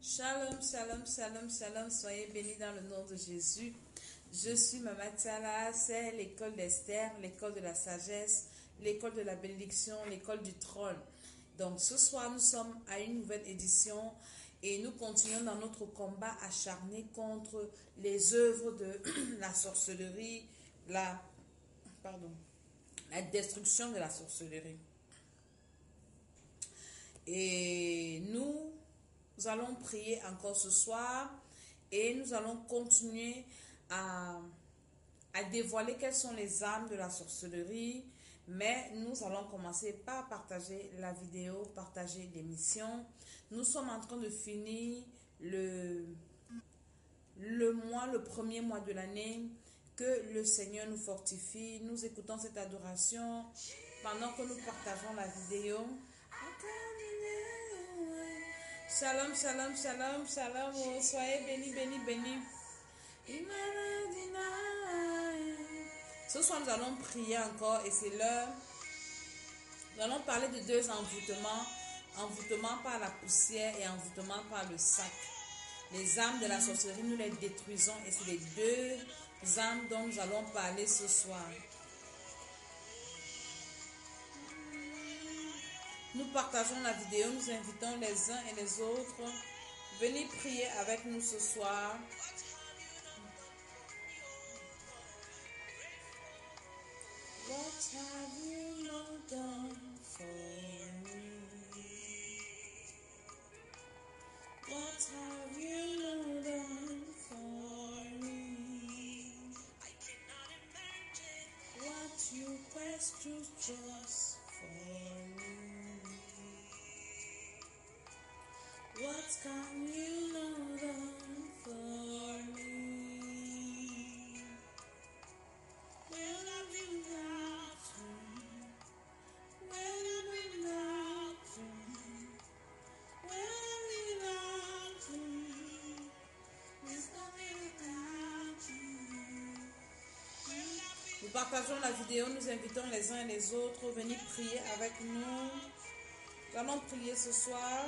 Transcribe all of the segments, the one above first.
Shalom, shalom, shalom, shalom. Soyez bénis dans le nom de Jésus. Je suis Mama Tiala. C'est l'école d'Esther, l'école de la sagesse, l'école de la bénédiction, l'école du trône. Donc ce soir, nous sommes à une nouvelle édition et nous continuons dans notre combat acharné contre les œuvres de la sorcellerie, la destruction de la sorcellerie. Et nous allons prier encore ce soir et nous allons continuer à dévoiler quelles sont les armes de la sorcellerie. Mais nous allons commencer par partager la vidéo, partager l'émission. Nous sommes en train de finir le premier mois de l'année. Que le Seigneur nous fortifie. Nous écoutons cette adoration pendant que nous partageons la vidéo. Shalom, shalom, shalom, shalom. Oh, soyez bénis, bénis, bénis. Ce soir, nous allons prier encore et c'est l'heure. Nous allons parler de deux envoûtements. Envoûtement par la poussière et envoûtement par le sac. Les âmes de la sorcellerie, nous les détruisons et c'est les deux âmes dont nous allons parler ce soir. Nous partageons la vidéo, nous invitons les uns et les autres. Venez prier avec nous ce soir. What have you not done for me? What have you not done for me? I cannot imagine what you passed through just for me. What can you not done for me? Where have you got to? Where have you got to? Where have you got to? There's nothing without you. Nous partageons la vidéo, nous invitons les uns et les autres. Venez prier avec nous. Nous allons prier ce soir.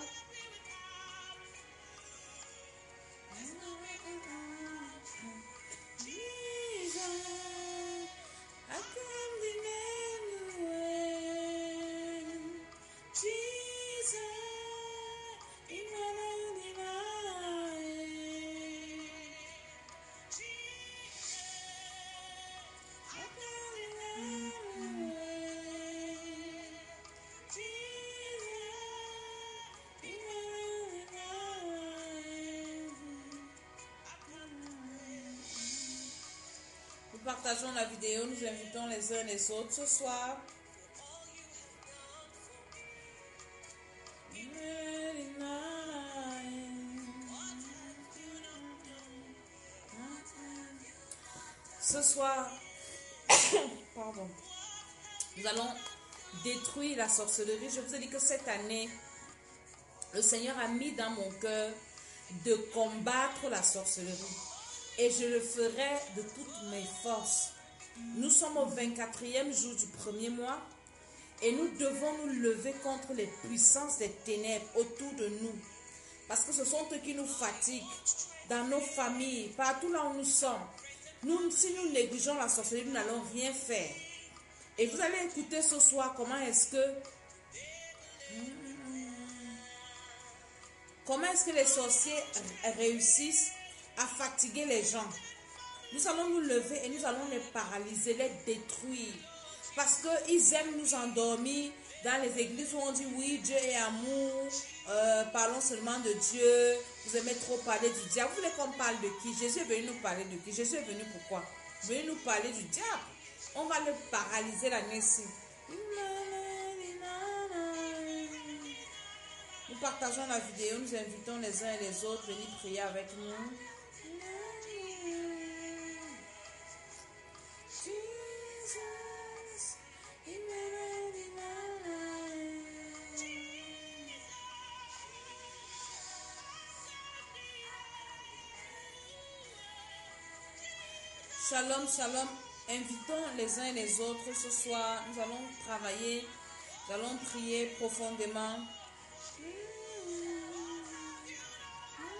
Nous partageons la vidéo, nous invitons les uns et les autres ce soir. Ce soir, pardon, nous allons détruire la sorcellerie. Je vous ai dit que cette année, le Seigneur a mis dans mon cœur de combattre la sorcellerie. Et je le ferai de toutes mes forces. Nous sommes au 24e jour du premier mois et nous devons nous lever contre les puissances des ténèbres autour de nous. Parce que ce sont eux qui nous fatiguent dans nos familles, partout là où nous sommes. Si nous négligeons la sorcellerie, nous n'allons rien faire. Et vous allez écouter ce soir comment est-ce que les sorciers réussissent à fatiguer les gens. Nous allons nous lever et nous allons les paralyser, les détruire. Parce qu'ils aiment nous endormir dans les églises où on dit oui, Dieu est amour, parlons seulement de Dieu, vous aimez trop parler du diable. Vous voulez qu'on parle de qui? Jésus est venu nous parler de qui? Jésus est venu pourquoi? Il est venu nous parler du diable. On va le paralyser l'année-ci. Nous partageons la vidéo, nous invitons les uns et les autres, venez prier avec nous. Shalom, shalom. Invitons les uns et les autres ce soir. Nous allons travailler, nous allons prier profondément.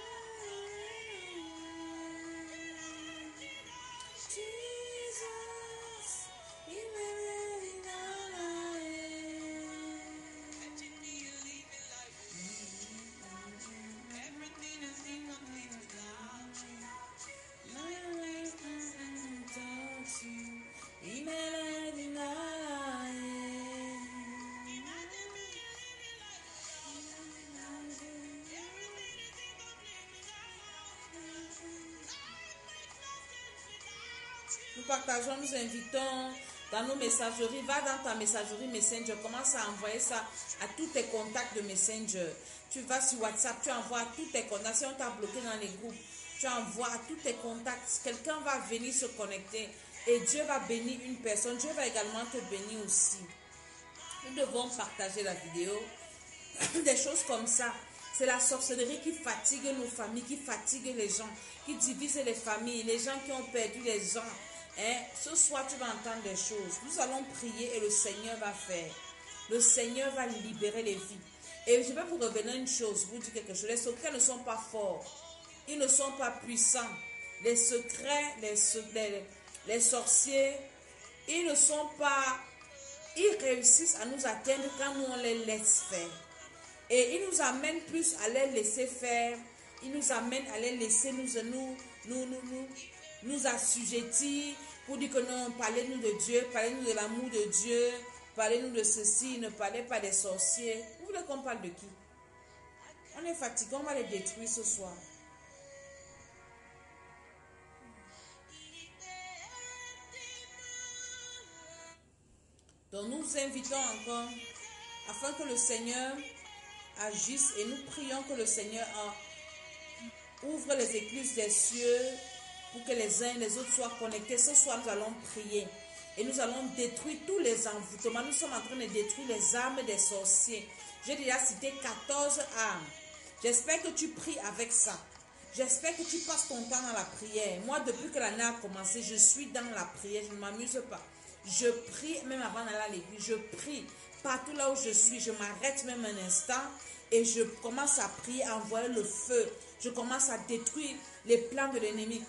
Nous partageons, nous invitons dans nos messageries. Va dans ta messagerie Messenger. Commence à envoyer ça à tous tes contacts de Messenger. Tu vas sur WhatsApp, tu envoies à tous tes contacts. Si on t'a bloqué dans les groupes, tu envoies à tous tes contacts. Quelqu'un va venir se connecter et Dieu va bénir une personne. Dieu va également te bénir aussi. Nous devons partager la vidéo. Des choses comme ça. C'est la sorcellerie qui fatigue nos familles, qui fatigue les gens, qui divise les familles, les gens qui ont perdu les gens. Hein? Ce soir, tu vas entendre des choses. Nous allons prier et le Seigneur va faire. Le Seigneur va libérer les vies. Et je vais vous révéler une chose, vous dire quelque chose. Les secrets ne sont pas forts. Ils ne sont pas puissants. Les secrets, les sorciers, ils ne sont pas... Ils réussissent à nous atteindre quand nous on les laisse faire. Et il nous amène plus à les laisser faire. Il nous amène à les laisser nous assujettir pour dire que non, parlez-nous de Dieu, parlez-nous de l'amour de Dieu, parlez-nous de ceci, ne parlez pas des sorciers. Vous voulez qu'on parle de qui? On est fatigué, on va les détruire ce soir. Donc nous invitons encore afin que le Seigneur agisse et nous prions que le Seigneur ouvre les écluses des cieux pour que les uns et les autres soient connectés. Ce soir, nous allons prier et nous allons détruire tous les envoûtements. Nous sommes en train de détruire les armes des sorciers. J'ai déjà cité 14 armes. J'espère que tu pries avec ça. J'espère que tu passes ton temps dans la prière. Moi, depuis que l'année a commencé, je suis dans la prière. Je ne m'amuse pas. Je prie même avant d'aller à l'église. Je prie partout là où je suis. Je m'arrête même un instant et je commence à prier, à envoyer le feu. Je commence à détruire les plans de l'ennemi.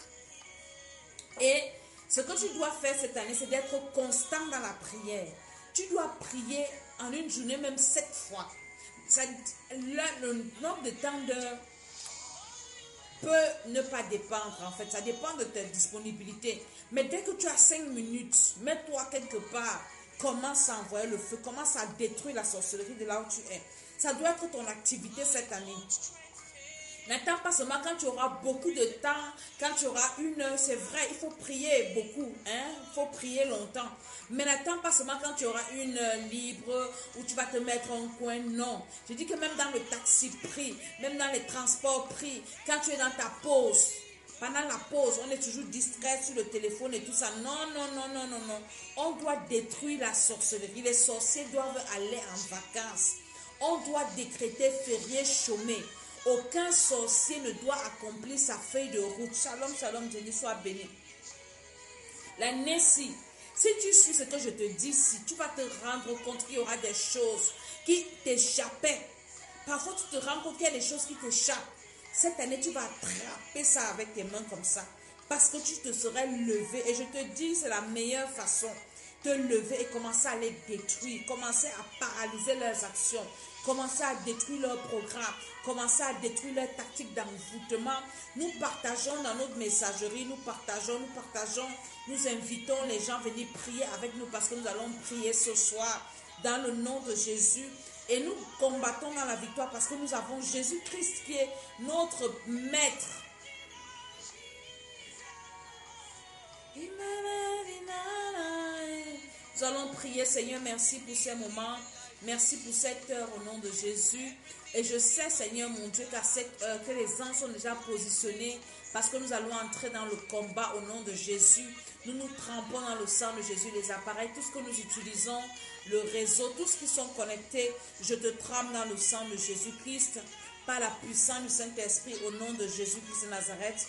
Et ce que tu dois faire cette année, c'est d'être constant dans la prière. Tu dois prier en une journée, même 7 fois. Le nombre de temps d'heure peut ne pas dépendre en fait. Ça dépend de ta disponibilité. Mais dès que tu as 5 minutes, mets-toi quelque part. Commence à envoyer le feu. Commence à détruire la sorcellerie de là où tu es. Ça doit être ton activité cette année. N'attends pas seulement quand tu auras beaucoup de temps, quand tu auras une heure, c'est vrai, il faut prier beaucoup, hein? Il faut prier longtemps. Mais n'attends pas seulement quand tu auras une heure libre où tu vas te mettre en coin, non. Je dis que même dans le taxi, prie, même dans les transports, prie, quand tu es dans ta pause. Pendant la pause, on est toujours distrait sur le téléphone et tout ça. Non, non, non, non, non, non. On doit détruire la sorcellerie. Les sorciers doivent aller en vacances. On doit décréter férié chômé. Aucun sorcier ne doit accomplir sa feuille de route. Shalom, shalom, Dieu soit béni. L'année-ci, si tu suis ce que je te dis, si tu vas te rendre compte qu'il y aura des choses qui t'échappaient. Parfois, tu te rends compte qu'il y a des choses qui t'échappent. Cette année, tu vas attraper ça avec tes mains comme ça. Parce que tu te serais levé. Et je te dis, c'est la meilleure façon. Te lever et commencer à les détruire. Commencer à paralyser leurs actions. Commencer à détruire leurs programmes. Commencer à détruire leurs tactiques d'envoûtement. Nous partageons dans notre messagerie. Nous partageons. Nous invitons les gens à venir prier avec nous parce que nous allons prier ce soir dans le nom de Jésus. Et nous combattons dans la victoire parce que nous avons Jésus-Christ qui est notre maître. Nous allons prier, Seigneur, merci pour ces moments. Merci pour cette heure au nom de Jésus. Et je sais, Seigneur, mon Dieu, qu'à cette heure, que les anges sont déjà positionnés parce que nous allons entrer dans le combat au nom de Jésus. Nous nous trempons dans le sang de Jésus, les appareils, tout ce que nous utilisons, le réseau, tous ceux qui sont connectés, je te trempe dans le sang de Jésus-Christ, par la puissance du Saint-Esprit, au nom de Jésus-Christ de Nazareth.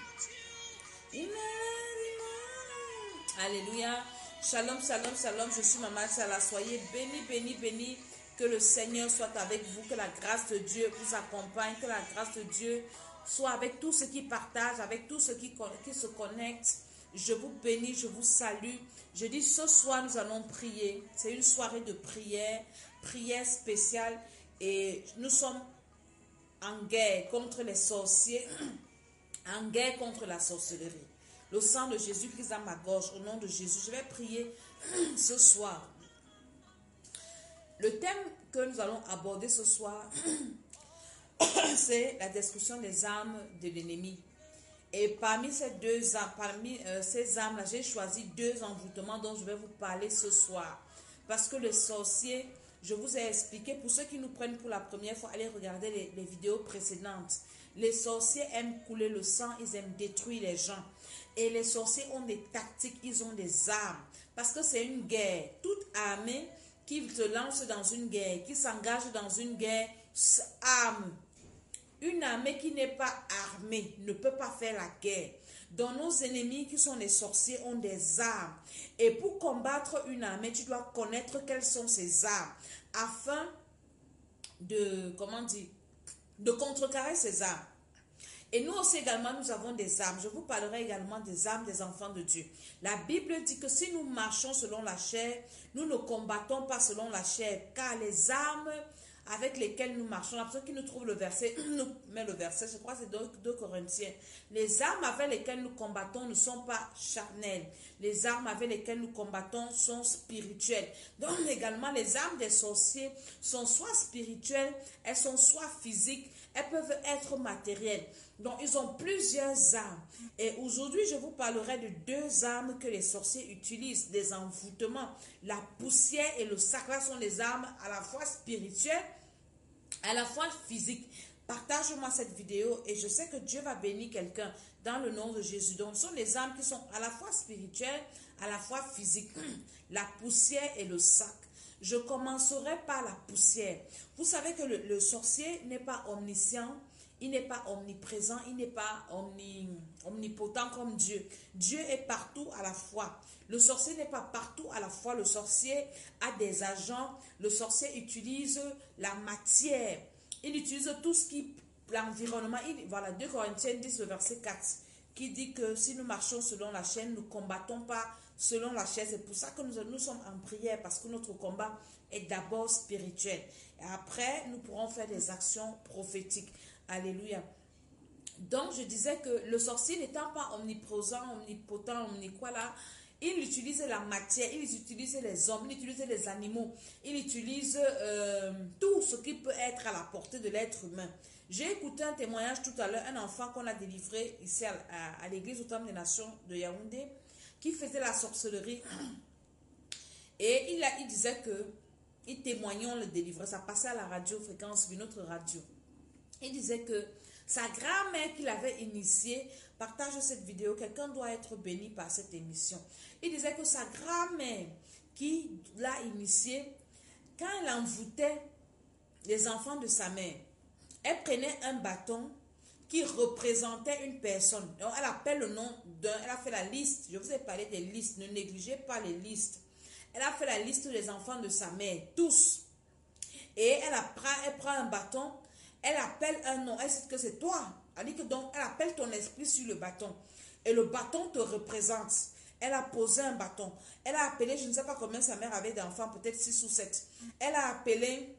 Alléluia. Shalom, shalom, shalom. Je suis Maman Salah. Soyez bénis, bénis, bénis. Que le Seigneur soit avec vous. Que la grâce de Dieu vous accompagne. Que la grâce de Dieu soit avec tous ceux qui partagent, avec tous ceux qui se connectent. Je vous bénis, je vous salue. Je dis ce soir nous allons prier. C'est une soirée de prière, prière spéciale. Et nous sommes en guerre contre les sorciers, en guerre contre la sorcellerie. Le sang de Jésus-Christ dans ma gorge, au nom de Jésus. Je vais prier ce soir. Le thème que nous allons aborder ce soir, c'est la destruction des armes de l'ennemi. Et parmi ces deux âmes, parmi ces âmes-là, j'ai choisi deux envoûtements dont je vais vous parler ce soir. Parce que le sorcier, je vous ai expliqué, pour ceux qui nous prennent pour la première fois, allez regarder les vidéos précédentes. Les sorciers aiment couler le sang, ils aiment détruire les gens. Et les sorciers ont des tactiques, ils ont des armes. Parce que c'est une guerre. Toute armée qui se lance dans une guerre, qui s'engage dans une guerre, arme. Une armée qui n'est pas armée ne peut pas faire la guerre. Donc nos ennemis qui sont les sorciers ont des armes. Et pour combattre une armée, tu dois connaître quelles sont ces armes. Afin de, comment dire, de contrecarrer ces armes. Et nous aussi également, nous avons des armes. Je vous parlerai également des armes des enfants de Dieu. La Bible dit que si nous marchons selon la chair, nous ne combattons pas selon la chair. Car les armes avec lesquelles nous marchons, la personne qui nous trouve le verset, nous met le verset, je crois que c'est 2 Corinthiens. Les armes avec lesquelles nous combattons ne sont pas charnelles. Les armes avec lesquelles nous combattons sont spirituelles. Donc également, les armes des sorciers sont soit spirituelles, elles sont soit physiques, elles peuvent être matérielles. Donc, ils ont plusieurs armes. Et aujourd'hui, je vous parlerai de 2 armes que les sorciers utilisent, des envoûtements. La poussière et le sacre sont des armes à la fois spirituelles, à la fois physiques. Partage-moi cette vidéo et je sais que Dieu va bénir quelqu'un dans le nom de Jésus. Donc, ce sont des armes qui sont à la fois spirituelles, à la fois physiques. La poussière et le sacre. Je commencerai par la poussière. Vous savez que le sorcier n'est pas omniscient. Il n'est pas omniprésent, il n'est pas omnipotent comme Dieu. Dieu est partout à la fois. Le sorcier n'est pas partout à la fois. Le sorcier a des agents. Le sorcier utilise la matière. Il utilise tout ce qui... L'environnement. Voilà, 2 Corinthiens 10, le verset 4, qui dit que si nous marchons selon la chair, nous ne combattons pas selon la chair. C'est pour ça que nous sommes en prière, parce que notre combat est d'abord spirituel. Et après, nous pourrons faire des actions prophétiques. Alléluia. Donc, je disais que le sorcier n'étant pas omniprésent, omnipotent, omniquoi là, il utilise la matière, il utilise les hommes, il utilise les animaux, il utilise tout ce qui peut être à la portée de l'être humain. J'ai écouté un témoignage tout à l'heure, un enfant qu'on a délivré ici à l'église au Temple des Nations de Yaoundé, qui faisait la sorcellerie. Et il disait que, il témoignait, on le délivrait, ça passait à la radio, fréquence, une autre radio. Il disait que sa grand-mère qu'il avait initiée, partage cette vidéo, quelqu'un doit être béni par cette émission. Il disait que sa grand-mère qui l'a initiée, quand elle envoûtait les enfants de sa mère, elle prenait un bâton qui représentait une personne. Donc elle appelle le nom d'un, elle a fait la liste, je vous ai parlé des listes, ne négligez pas les listes. Elle a fait la liste des enfants de sa mère, tous. Et elle prend un bâton. Elle appelle un nom, elle dit que c'est toi. Elle dit que donc, elle appelle ton esprit sur le bâton. Et le bâton te représente. Elle a posé un bâton. Elle a appelé, je ne sais pas combien sa mère avait d'enfants, peut-être 6 ou 7. Elle a appelé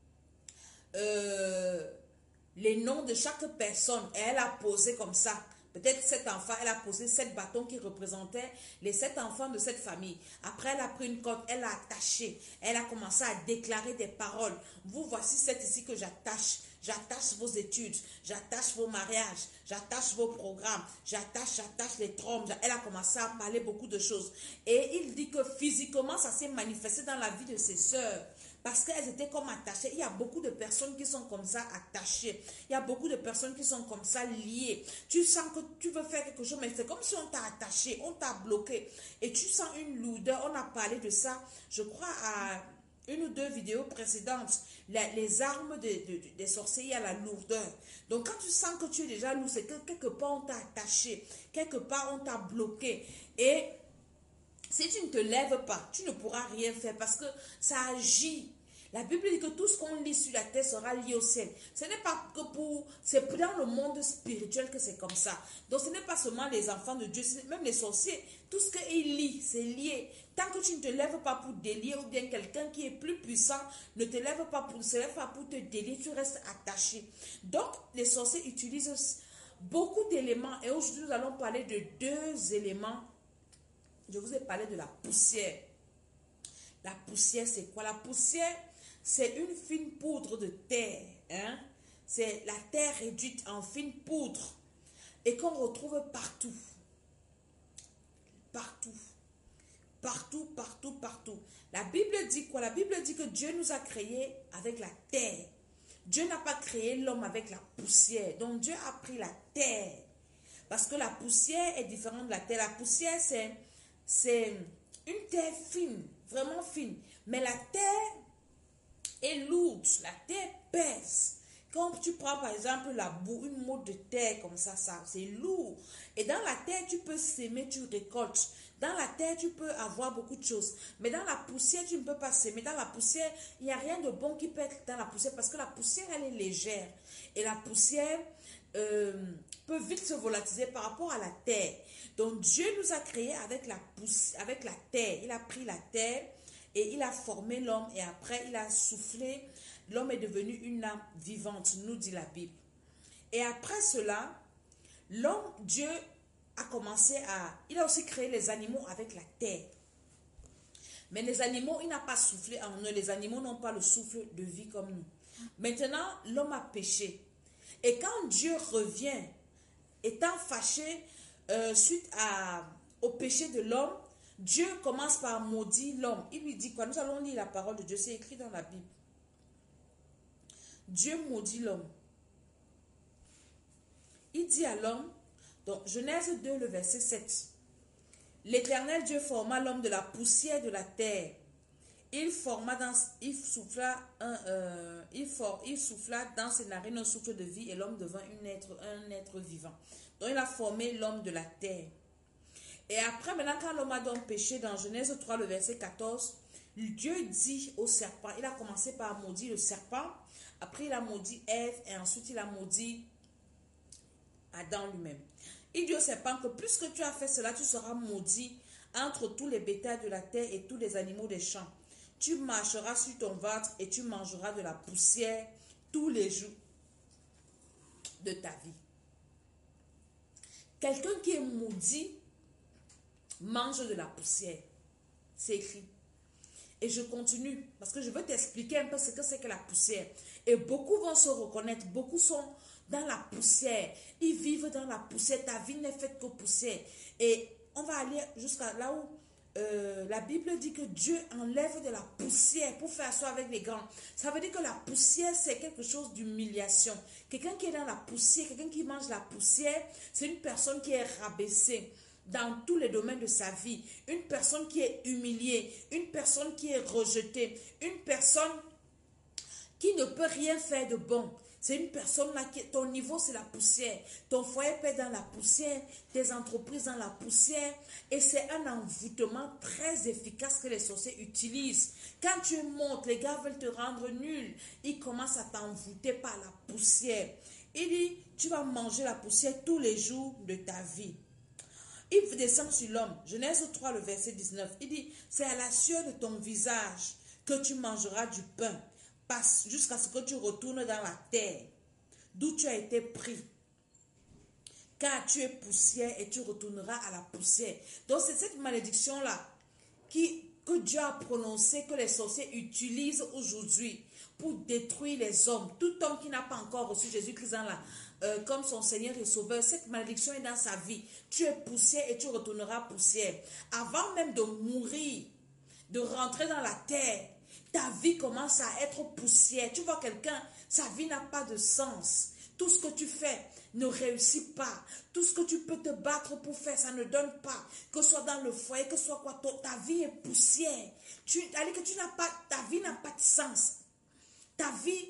les noms de chaque personne. Et elle a posé comme ça. Peut-être 7 enfants, elle a posé 7 bâtons qui représentaient les 7 enfants de cette famille. Après, elle a pris une corde, elle a attaché. Elle a commencé à déclarer des paroles. Vous, voici 7 ici que j'attache. J'attache vos études, j'attache vos mariages, j'attache vos programmes, j'attache les trompes. Elle a commencé à parler beaucoup de choses. Et il dit que physiquement, ça s'est manifesté dans la vie de ses sœurs. Parce qu'elles étaient comme attachées. Il y a beaucoup de personnes qui sont comme ça attachées. Il y a beaucoup de personnes qui sont comme ça liées. Tu sens que tu veux faire quelque chose, mais c'est comme si on t'a attaché, on t'a bloqué. Et tu sens une lourdeur. On a parlé de ça, je crois, à une ou 2 vidéos précédentes. Les armes des sorciers, il y a la lourdeur. Donc quand tu sens que tu es déjà lourd, c'est que quelque part on t'a attaché. Quelque part on t'a bloqué. Et si tu ne te lèves pas, tu ne pourras rien faire parce que ça agit. La Bible dit que tout ce qu'on lit sur la terre sera lié au ciel. Ce n'est pas que c'est dans le monde spirituel que c'est comme ça. Donc ce n'est pas seulement les enfants de Dieu, même les sorciers. Tout ce qu'ils lisent, c'est lié. Tant que tu ne te lèves pas pour délier, ou bien quelqu'un qui est plus puissant ne te lève pas pour te délier, tu restes attaché. Donc les sorciers utilisent beaucoup d'éléments. Et aujourd'hui nous allons parler de 2 éléments. Je vous ai parlé de la poussière. La poussière, c'est quoi? La poussière, c'est une fine poudre de terre. Hein? C'est la terre réduite en fine poudre. et qu'on retrouve partout. Partout. Partout, partout, partout. La Bible dit quoi? La Bible dit que Dieu nous a créés avec la terre. Dieu n'a pas créé l'homme avec la poussière. Donc Dieu a pris la terre. Parce que la poussière est différente de la terre. La poussière, c'est une terre fine, vraiment fine. Mais la terre est lourde. La terre pèse. Quand tu prends par exemple la boue, une mode de terre comme ça c'est lourd. Et dans la terre, tu peux s'aimer, tu récoltes. Dans la terre, tu peux avoir beaucoup de choses. Mais dans la poussière, tu ne peux pas s'aimer. Dans la poussière, il n'y a rien de bon qui peut être dans la poussière parce que la poussière, elle est légère. Et la poussière peut vite se volatiliser par rapport à la terre. Donc Dieu nous a créés avec la terre. Il a pris la terre et il a formé l'homme et après il a soufflé. L'homme est devenu une âme vivante, nous dit la Bible. Et après cela, Dieu a commencé il a aussi créé les animaux avec la terre. Mais les animaux, il n'a pas soufflé en eux. Les animaux n'ont pas le souffle de vie comme nous. Maintenant, l'homme a péché. Et quand Dieu revient, étant fâché suite au péché de l'homme, Dieu commence par maudire l'homme. Il lui dit quoi? Nous allons lire la parole de Dieu. C'est écrit dans la Bible. Dieu maudit l'homme. Il dit à l'homme, donc Genèse 2, le verset 7. L'Éternel Dieu forma l'homme de la poussière de la terre. Il souffla dans ses narines un souffle de vie et l'homme devint un être vivant. Donc il a formé l'homme de la terre. Et après, maintenant, quand l'homme a donc péché, dans Genèse 3, le verset 14, Dieu dit au serpent, il a commencé par maudire le serpent, après il a maudit Ève et ensuite il a maudit Adam lui-même. Il dit au serpent que plus que tu as fait cela, tu seras maudit entre tous les bétails de la terre et tous les animaux des champs. Tu marcheras sur ton ventre et tu mangeras de la poussière tous les jours de ta vie. Quelqu'un qui est maudit mange de la poussière. C'est écrit. Et je continue parce que je veux t'expliquer un peu ce que c'est que la poussière. Et beaucoup vont se reconnaître. Beaucoup sont dans la poussière. Ils vivent dans la poussière. Ta vie n'est faite que poussière. Et on va aller jusqu'à là où la Bible dit que Dieu enlève de la poussière pour faire soi avec les grands. Ça veut dire que la poussière, c'est quelque chose d'humiliation. Quelqu'un qui est dans la poussière, quelqu'un qui mange la poussière, c'est une personne qui est rabaissée dans tous les domaines de sa vie. Une personne qui est humiliée, une personne qui est rejetée, une personne qui ne peut rien faire de bon. C'est une personne là qui, ton niveau c'est la poussière. Ton foyer peut être dans la poussière, tes entreprises dans la poussière. Et c'est un envoûtement très efficace que les sorciers utilisent. Quand tu montes, les gars veulent te rendre nul. Ils commencent à t'envoûter par la poussière. Il dit, tu vas manger la poussière tous les jours de ta vie. Il descend sur l'homme. Genèse 3, le verset 19. Il dit, c'est à la sueur de ton visage que tu mangeras du pain. Passe jusqu'à ce que tu retournes dans la terre d'où tu as été pris, car tu es poussière et tu retourneras à la poussière. Donc c'est cette malédiction là que Dieu a prononcée, que les sorciers utilisent aujourd'hui pour détruire les hommes. Tout homme qui n'a pas encore reçu Jésus-Christ comme son Seigneur et Sauveur, cette malédiction est dans sa vie. Tu es poussière et tu retourneras poussière. Avant même de mourir, de rentrer dans la terre, ta vie commence à être poussière. Tu vois quelqu'un, sa vie n'a pas de sens. Tout ce que tu fais ne réussit pas. Tout ce que tu peux te battre pour faire, ça ne donne pas. Que ce soit dans le foyer, que ce soit quoi, ta vie est poussière. Ta vie n'a pas de sens. Ta vie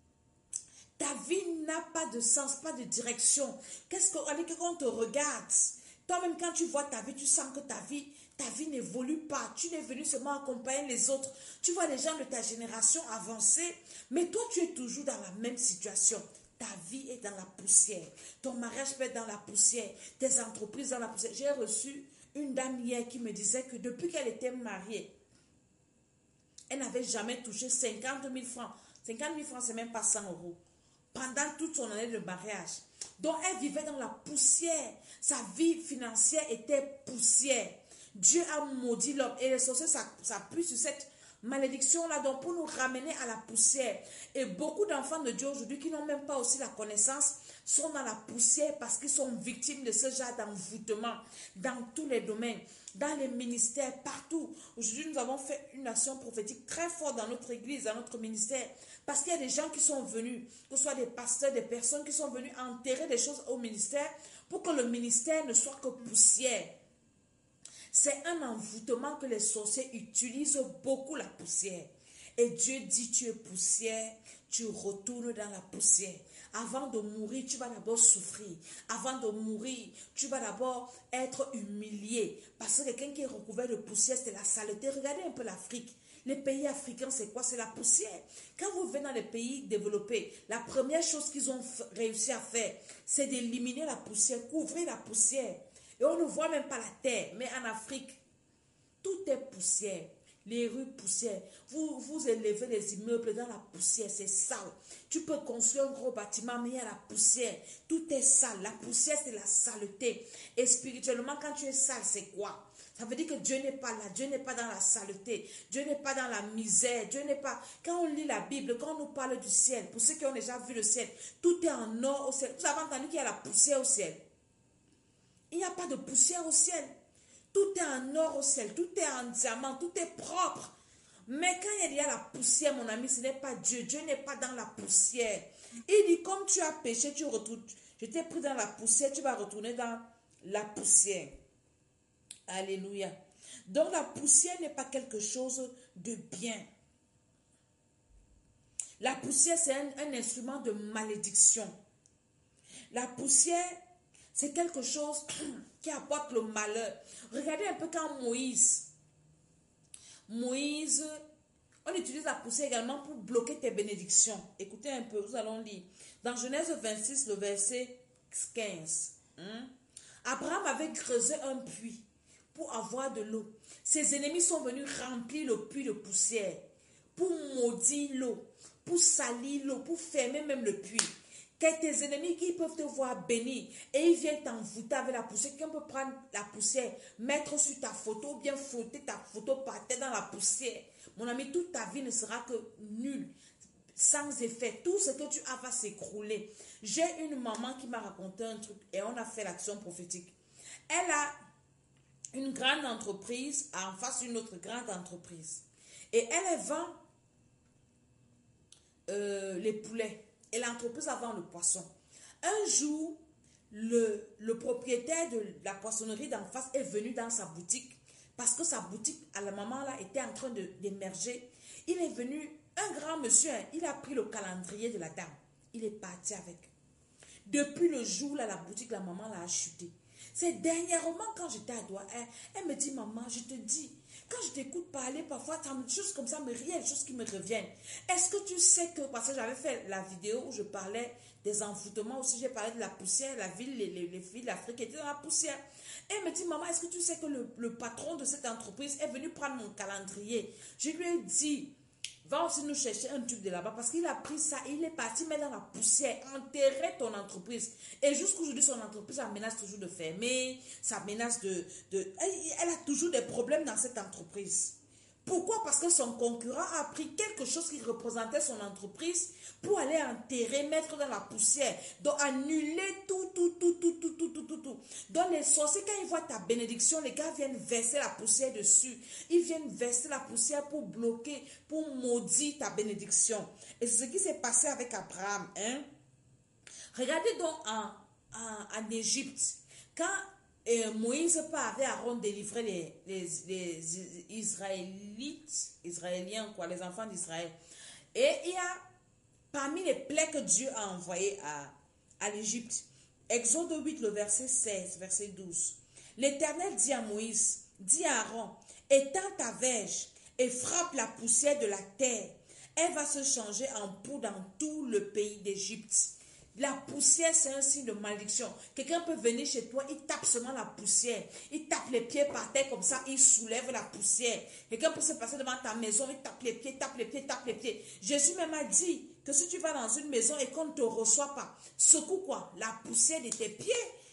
n'a pas de sens, pas de direction. Quand on te regarde, toi-même quand tu vois ta vie, tu sens que ta vie n'évolue pas. Tu n'es venu seulement accompagner les autres. Tu vois les gens de ta génération avancer, mais toi tu es toujours dans la même situation. Ta vie est dans la poussière. Ton mariage peut être dans la poussière. Tes entreprises dans la poussière. J'ai reçu une dame hier qui me disait que depuis qu'elle était mariée, elle n'avait jamais touché 50 000 francs. 50 000 francs, c'est même pas 100 euros. Pendant toute son année de mariage. Donc elle vivait dans la poussière. Sa vie financière était poussière. Dieu a maudit l'homme. Et les sorciers s'appuient sur cette malédiction là, donc pour nous ramener à la poussière. Et beaucoup d'enfants de Dieu aujourd'hui qui n'ont même pas aussi la connaissance sont dans la poussière parce qu'ils sont victimes de ce genre d'envoûtement dans tous les domaines, dans les ministères, partout. Aujourd'hui, nous avons fait une action prophétique très forte dans notre église, dans notre ministère, parce qu'il y a des gens qui sont venus, que ce soit des pasteurs, des personnes qui sont venues enterrer des choses au ministère pour que le ministère ne soit que poussière. C'est un envoûtement que les sorciers utilisent beaucoup, la poussière. Et Dieu dit, tu es poussière, tu retournes dans la poussière. Avant de mourir, tu vas d'abord souffrir. Avant de mourir, tu vas d'abord être humilié. Parce que quelqu'un qui est recouvert de poussière, c'est la saleté. Regardez un peu l'Afrique. Les pays africains, c'est quoi? C'est la poussière. Quand vous venez dans les pays développés, la première chose qu'ils ont réussi à faire, c'est d'éliminer la poussière, couvrir la poussière. Et on ne voit même pas la terre. Mais en Afrique, tout est poussière. Les rues poussière. Vous élevez les immeubles dans la poussière. C'est sale. Tu peux construire un gros bâtiment, mais il y a la poussière. Tout est sale. La poussière, c'est la saleté. Et spirituellement, quand tu es sale, c'est quoi? Ça veut dire que Dieu n'est pas là. Dieu n'est pas dans la saleté. Dieu n'est pas dans la misère. Dieu n'est pas... Quand on lit la Bible, quand on nous parle du ciel, pour ceux qui ont déjà vu le ciel, tout est en or au ciel. Vous avez entendu qu'il y a la poussière au ciel? Il n'y a pas de poussière au ciel. Tout est en or au ciel. Tout est en diamant. Tout est propre. Mais quand il y a la poussière, mon ami, ce n'est pas Dieu. Dieu n'est pas dans la poussière. Il dit, comme tu as péché, tu retournes. Je t'ai pris dans la poussière, tu vas retourner dans la poussière. Alléluia. Donc la poussière n'est pas quelque chose de bien. La poussière, c'est un instrument de malédiction. La poussière, c'est quelque chose qui apporte le malheur. Regardez un peu quand Moïse, on utilise la poussière également pour bloquer tes bénédictions. Écoutez un peu, nous allons lire. Dans Genèse 26, le verset 15. Abraham avait creusé un puits pour avoir de l'eau. Ses ennemis sont venus remplir le puits de poussière, pour maudire l'eau, pour salir l'eau, pour fermer même le puits. Que tes ennemis qui peuvent te voir béni et ils viennent t'envoûter avec la poussière. Quelqu'un peut prendre la poussière, mettre sur ta photo ou bien frotter ta photo par terre dans la poussière. Mon ami, toute ta vie ne sera que nulle, sans effet. Tout ce que tu as va s'écrouler. J'ai une maman qui m'a raconté un truc et on a fait l'action prophétique. Elle a une grande entreprise en face d'une autre grande entreprise. Et elle vend les poulets. Et l'entreprise a vendu le poisson. Un jour, le propriétaire de la poissonnerie d'en face est venu dans sa boutique parce que sa boutique, à la maman là, était en train d'émerger. Il est venu, un grand monsieur, il a pris le calendrier de la dame. Il est parti avec. Depuis le jour là, la boutique, la maman là a chuté. C'est dernièrement quand j'étais à Douala, elle me dit, maman, je te dis, quand je t'écoute parler, parfois, des choses comme ça me riennent, des choses qui me reviennent. Est-ce que tu sais que, parce que j'avais fait la vidéo où je parlais des envoûtements aussi, j'ai parlé de la poussière, la ville, les filles d'Afrique étaient dans la poussière. Elle me dit, maman, est-ce que tu sais que le patron de cette entreprise est venu prendre mon calendrier? Je lui ai dit, va aussi nous chercher un truc de là-bas parce qu'il a pris ça et il est parti mettre dans la poussière, enterrer ton entreprise. Et jusqu'aujourd'hui, son entreprise, ça menace toujours de fermer, ça menace elle a toujours des problèmes dans cette entreprise. Pourquoi? Parce que son concurrent a pris quelque chose qui représentait son entreprise pour aller enterrer, mettre dans la poussière, donc annuler tout. Donc les sorciers, quand ils voient ta bénédiction, les gars viennent verser la poussière dessus. Ils viennent verser la poussière pour bloquer, pour maudire ta bénédiction. Et c'est ce qui s'est passé avec Abraham. Regardez donc en Égypte, quand Moïse part avec Aaron délivrer les Israéliens, quoi, les enfants d'Israël. Et il y a parmi les plaies que Dieu a envoyées à l'Égypte, Exode 8, le verset 16, verset 12. L'Éternel dit à Moïse, dit à Aaron, étends ta verge et frappe la poussière de la terre. Elle va se changer en poux dans tout le pays d'Égypte. La poussière, c'est un signe de malédiction. Quelqu'un peut venir chez toi, il tape seulement la poussière. Il tape les pieds par terre comme ça, il soulève la poussière. Quelqu'un peut se passer devant ta maison, il tape les pieds, tape les pieds, tape les pieds. Jésus même a dit que si tu vas dans une maison et qu'on ne te reçoit pas, secoue quoi? La poussière de tes pieds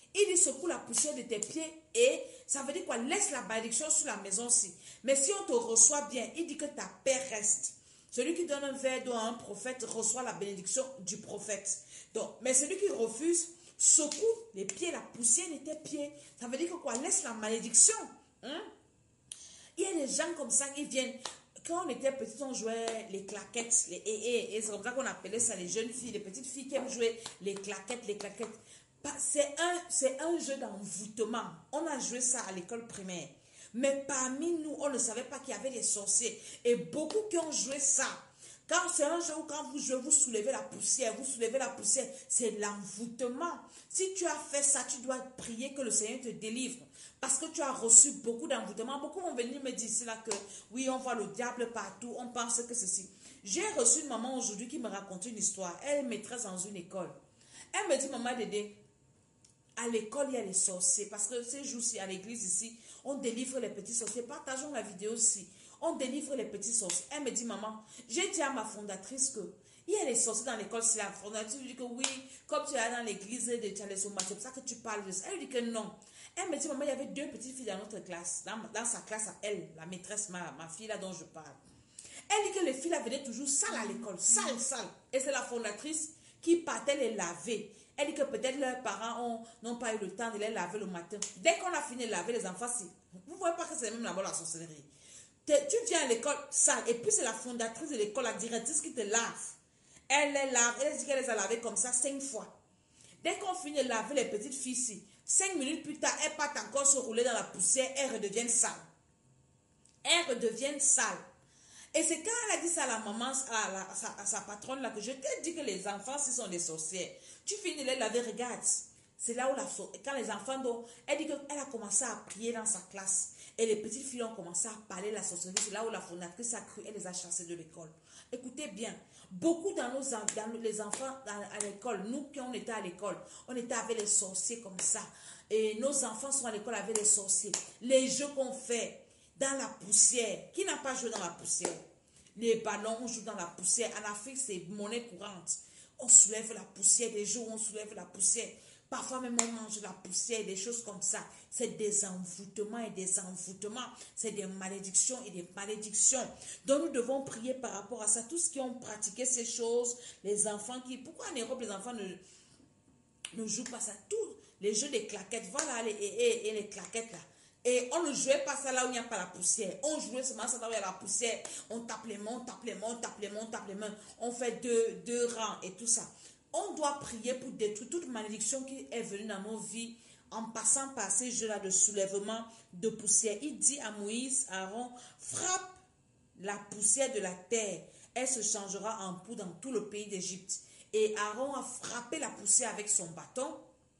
Il dit secoue la poussière de tes pieds et ça veut dire quoi? Laisse la malédiction sur la maison aussi. Mais si on te reçoit bien, il dit que ta paix reste. Celui qui donne un verre d'eau à un prophète reçoit la bénédiction du prophète. Donc, mais celui qui refuse secoue les pieds, la poussière de tes pieds. Ça veut dire que quoi? Laisse la malédiction. Hein? Il y a des gens comme ça qui viennent. Quand on était petits, on jouait les claquettes, les et c'est comme ça qu'on appelait ça les jeunes filles, les petites filles qui aiment jouer les claquettes, les claquettes. C'est un jeu d'envoûtement. On a joué ça à l'école primaire. Mais parmi nous, on ne savait pas qu'il y avait des sorciers. Et beaucoup qui ont joué ça. Quand c'est un jeu où quand vous jouez, vous soulevez la poussière, c'est l'envoûtement. Si tu as fait ça, tu dois prier que le Seigneur te délivre. Parce que tu as reçu beaucoup d'envoûtement. Beaucoup vont venir me dire ici là que oui, on voit le diable partout, on pense que ceci. J'ai reçu une maman aujourd'hui qui me racontait une histoire. Elle est maîtresse dans une école. Elle me dit, maman Dédé, à l'école, il y a les sorciers. Parce que ces jours-ci, à l'église ici, on délivre les petits sorciers. Partageons la vidéo aussi. On délivre les petits sorciers. Elle me dit, maman, j'ai dit à ma fondatrice que il y a les sorciers dans l'école. Si la fondatrice lui dit que oui, comme tu es dans l'église, tu as les sommats, c'est pour ça que tu parles de ça. Elle lui dit que non. Elle me dit, maman, il y avait 2 petites filles dans notre classe. Dans sa classe à elle, la maîtresse, ma fille là dont je parle. Elle dit que les filles là venaient toujours sales à l'école. Sales. Et c'est la fondatrice qui partait les laver. Elle dit que peut-être leurs parents n'ont pas eu le temps de les laver le matin. Dès qu'on a fini de laver les enfants, vous ne voyez pas que c'est même là-bas la sorcellerie. Tu viens à l'école sale et puis c'est la fondatrice de l'école, la directrice qui te lave. Elle les lave, elle dit qu'elle les a lavées comme ça 5 fois. Dès qu'on finit de laver les petites filles ici, 5 minutes plus tard, elles partent encore se rouler dans la poussière, elles redeviennent sales. Et c'est quand elle a dit ça à la maman, à sa patronne là, que je t'ai dit que les enfants, ce sont des sorcières. Tu finis de les laver, regarde. C'est là où quand les enfants, elle dit qu'elle a commencé à prier dans sa classe. Et les petites filles ont commencé à parler de la sorcellerie. C'est là où la fondatrice a cru, elle les a chassées de l'école. Écoutez bien, beaucoup dans les enfants à l'école, nous qui on était à l'école, on était avec les sorciers comme ça. Et nos enfants sont à l'école avec les sorciers. Les jeux qu'on fait dans la poussière. Qui n'a pas joué dans la poussière? Les ballons, on joue dans la poussière. En Afrique, c'est monnaie courante. On soulève la poussière, des jours où on soulève la poussière. Parfois même on mange la poussière, des choses comme ça. C'est des envoûtements et des envoûtements. C'est des malédictions et des malédictions. Donc nous devons prier par rapport à ça. Tous ceux qui ont pratiqué ces choses, les enfants qui... Pourquoi en Europe les enfants ne jouent pas ça? Tous les jeux des claquettes, voilà et les claquettes là. Et on ne jouait pas ça là où il n'y a pas la poussière. On jouait seulement ça là où il y a la poussière. On tape les mains, on tape les mains, on tape les mains, on tape les mains. On fait deux rangs et tout ça. On doit prier pour détruire toute malédiction qui est venue dans nos vies en passant par ces jeux-là de soulèvement de poussière. Il dit à Moïse, Aaron, frappe la poussière de la terre. Elle se changera en poudre dans tout le pays d'Égypte. Et Aaron a frappé la poussière avec son bâton.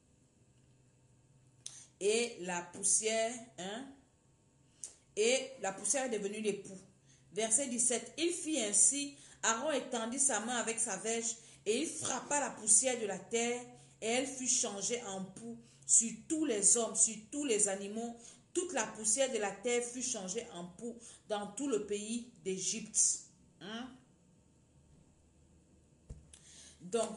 Et la poussière, est devenue l'époux. Verset 17. Il fit ainsi, Aaron étendit sa main avec sa verge, et il frappa la poussière de la terre, et elle fut changée en poux sur tous les hommes, sur tous les animaux. Toute la poussière de la terre fut changée en poux dans tout le pays d'Égypte. Donc,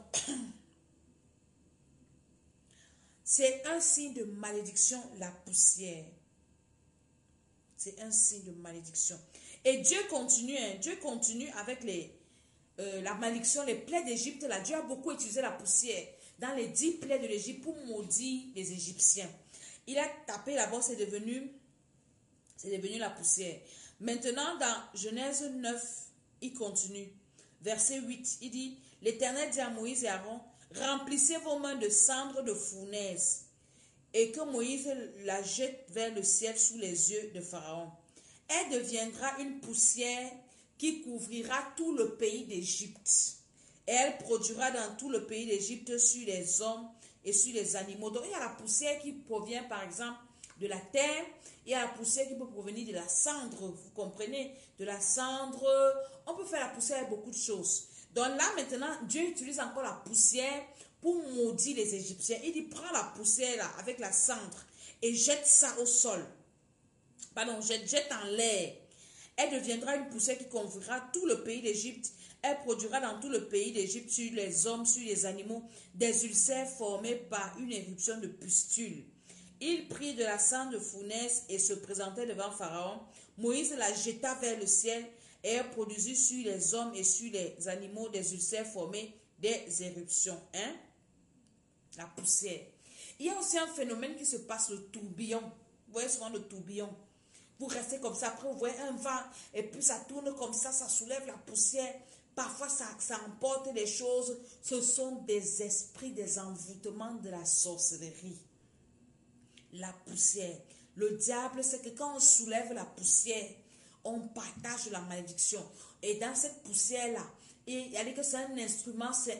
c'est un signe de malédiction, la poussière. C'est un signe de malédiction. Et Dieu continue avec la malédiction, les plaies d'Égypte. Là, Dieu a beaucoup utilisé la poussière dans les 10 plaies de l'Égypte pour maudire les Égyptiens. Il a tapé là-bas, c'est devenu la poussière. Maintenant, dans Genèse 9, il continue. Verset 8, il dit, l'Éternel dit à Moïse et Aaron, remplissez vos mains de cendres de fournaise, et que Moïse la jette vers le ciel sous les yeux de Pharaon. Elle deviendra une poussière qui couvrira tout le pays d'Égypte. Et elle produira dans tout le pays d'Égypte sur les hommes et sur les animaux. Donc il y a la poussière qui provient par exemple de la terre. Il y a la poussière qui peut provenir de la cendre. Vous comprenez? De la cendre. On peut faire la poussière avec beaucoup de choses. Donc là maintenant, Dieu utilise encore la poussière pour maudire les Égyptiens. Il dit, prends la poussière là, avec la cendre et jette ça au sol. Pardon, jette en l'air. Elle deviendra une poussière qui couvrira tout le pays d'Égypte. Elle produira dans tout le pays d'Égypte sur les hommes, sur les animaux, des ulcères formés par une éruption de pustules. Il prit de la cendre de fournaise et se présentait devant Pharaon. Moïse la jeta vers le ciel et elle produisit sur les hommes et sur les animaux des ulcères formés des éruptions. Hein? La poussière. Il y a aussi un phénomène qui se passe, le tourbillon. Vous voyez souvent le tourbillon. Vous restez comme ça, après vous voyez un vent et puis ça tourne comme ça soulève la poussière. Parfois ça emporte des choses. Ce sont des esprits, des envoûtements de la sorcellerie. La poussière. Le diable, c'est que quand on soulève la poussière, on partage la malédiction. Et dans cette poussière-là, il y a dit que c'est un instrument, c'est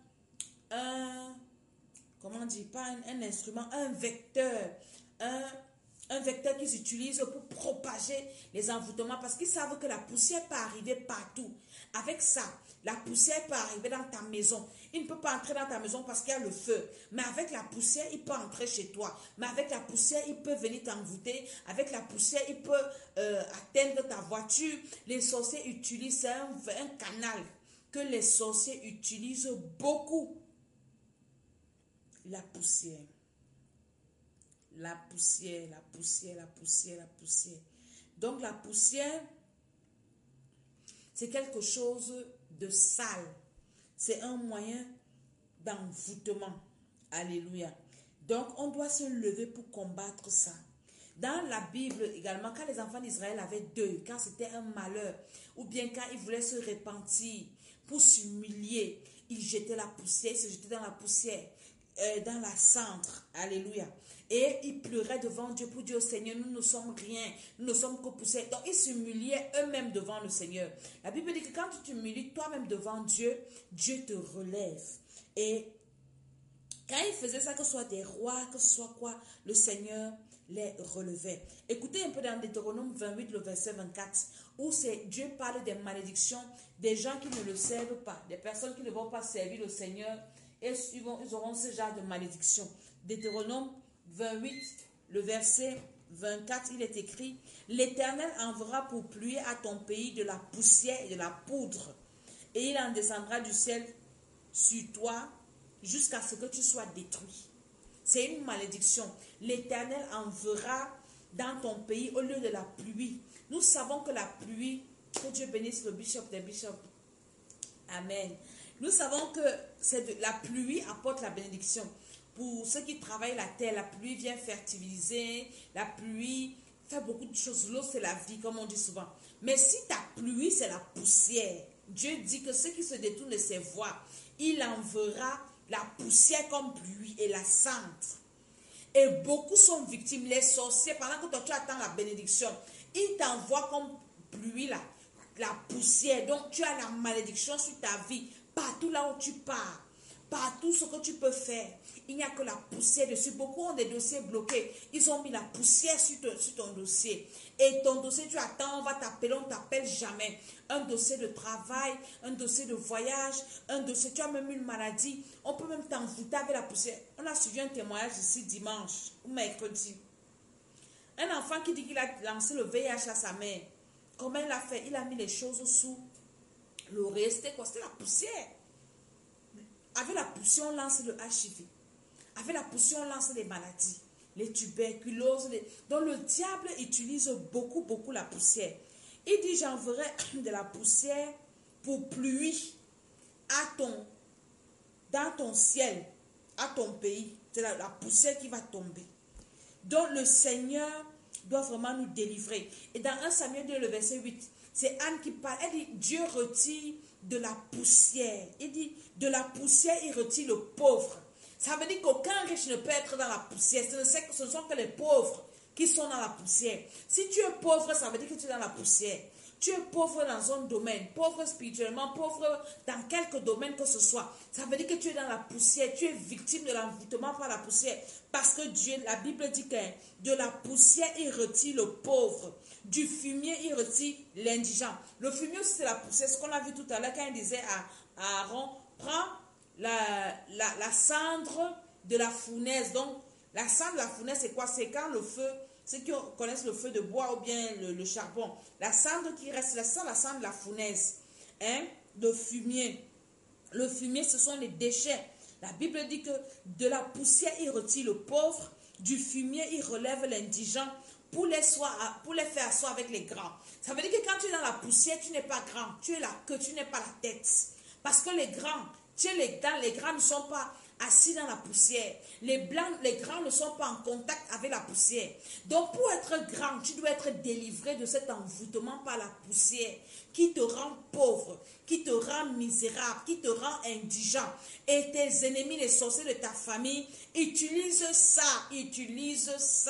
comment on dit, pas un instrument, un vecteur, un vecteur qu'ils utilisent pour propager les envoûtements parce qu'ils savent que la poussière peut arriver partout. Avec ça, la poussière peut arriver dans ta maison. Il ne peut pas entrer dans ta maison parce qu'il y a le feu. Mais avec la poussière, il peut entrer chez toi. Mais avec la poussière, il peut venir t'envoûter. Avec la poussière, il peut atteindre ta voiture. Les sorciers utilisent un canal que les sorciers utilisent beaucoup. La poussière. La poussière, la poussière, la poussière, la poussière. Donc la poussière, c'est quelque chose de sale. C'est un moyen d'envoûtement. Alléluia. Donc on doit se lever pour combattre ça. Dans la Bible également, quand les enfants d'Israël avaient deuil, quand c'était un malheur, ou bien quand ils voulaient se repentir pour s'humilier, ils jetaient la poussière, ils se jetaient dans la poussière, dans la cendre. Alléluia. Et ils pleuraient devant Dieu pour dire au Seigneur, nous ne sommes rien, nous ne sommes que poussière. Donc ils s'humiliaient eux-mêmes devant le Seigneur. La Bible dit que quand tu t'humilies toi-même devant Dieu, Dieu te relève. Et quand ils faisaient ça, que ce soit des rois, que ce soit quoi, le Seigneur les relevait. Écoutez un peu dans Deutéronome 28, le verset 24, où Dieu parle des malédictions, des gens qui ne le servent pas, des personnes qui ne vont pas servir le Seigneur, et ils auront ce genre de malédiction. Deutéronome 28, le verset 24, il est écrit: l'Éternel enverra pour pluie à ton pays de la poussière et de la poudre, et il en descendra du ciel sur toi jusqu'à ce que tu sois détruit. C'est une malédiction. L'Éternel enverra dans ton pays au lieu de la pluie. Nous savons que la pluie, que Dieu bénisse le bishop des bishops. Amen. Nous savons que la pluie apporte la bénédiction. Pour ceux qui travaillent la terre, la pluie vient fertiliser, la pluie fait beaucoup de choses. L'eau, c'est la vie, comme on dit souvent. Mais si ta pluie, c'est la poussière, Dieu dit que ceux qui se détournent de ses voies, il enverra la poussière comme pluie et la cendre. Et beaucoup sont victimes. Les sorciers, pendant que toi tu attends la bénédiction, ils t'envoient comme pluie la poussière. Donc tu as la malédiction sur ta vie. Partout là où tu pars, partout ce que tu peux faire, il n'y a que la poussière dessus. Beaucoup ont des dossiers bloqués. Ils ont mis la poussière sur ton dossier. Et ton dossier, tu attends, on va t'appeler, on ne t'appelle jamais. Un dossier de travail, un dossier de voyage, un dossier, tu as même une maladie. On peut même t'envoûter avec la poussière. On a suivi un témoignage ici dimanche ou mercredi. Un enfant qui dit qu'il a lancé le VIH à sa mère. Comment il a fait? Il a mis les choses sous l'oreille. C'était quoi? C'était la poussière. Avec la poussière, on lance le HIV. Avec la poussière, on lance les maladies, les tuberculoses. Donc le diable utilise beaucoup la poussière. Il dit: j'enverrai de la poussière pour pluie dans ton ciel, à ton pays. C'est la poussière qui va tomber. Donc le Seigneur doit vraiment nous délivrer. Et dans 1 Samuel 2, le verset 8, c'est Anne qui parle. Elle dit: Dieu retire de la poussière. Il dit: de la poussière, il retire le pauvre. Ça veut dire qu'aucun riche ne peut être dans la poussière. Ce ne sont que les pauvres qui sont dans la poussière. Si tu es pauvre, ça veut dire que tu es dans la poussière. Tu es pauvre dans un domaine, pauvre spirituellement, pauvre dans quelque domaine que ce soit. Ça veut dire que tu es dans la poussière. Tu es victime de l'envoûtement par la poussière. Parce que Dieu, la Bible dit que de la poussière, il retire le pauvre. Du fumier, il retire l'indigent. Le fumier aussi, c'est la poussière. Ce qu'on a vu tout à l'heure quand il disait à Aaron: prends la cendre de la fournaise. Donc, la cendre de la fournaise, c'est quoi? C'est quand le feu, ceux qui connaissent le feu de bois ou bien le charbon, la cendre qui reste, la cendre de la fournaise. Hein? de fumier. Le fumier, ce sont les déchets. La Bible dit que de la poussière, il retire le pauvre. Du fumier, il relève l'indigent pour les faire asseoir avec les grands. Ça veut dire que quand tu es dans la poussière, tu n'es pas grand. Tu es la queue, tu n'es pas la tête. Parce que les grands, les grands ne sont pas assis dans la poussière. Les grands ne sont pas en contact avec la poussière. Donc pour être grand, tu dois être délivré de cet envoûtement par la poussière qui te rend pauvre, qui te rend misérable, qui te rend indigent. Et tes ennemis, les sorciers de ta famille, utilisent ça. Ils utilisent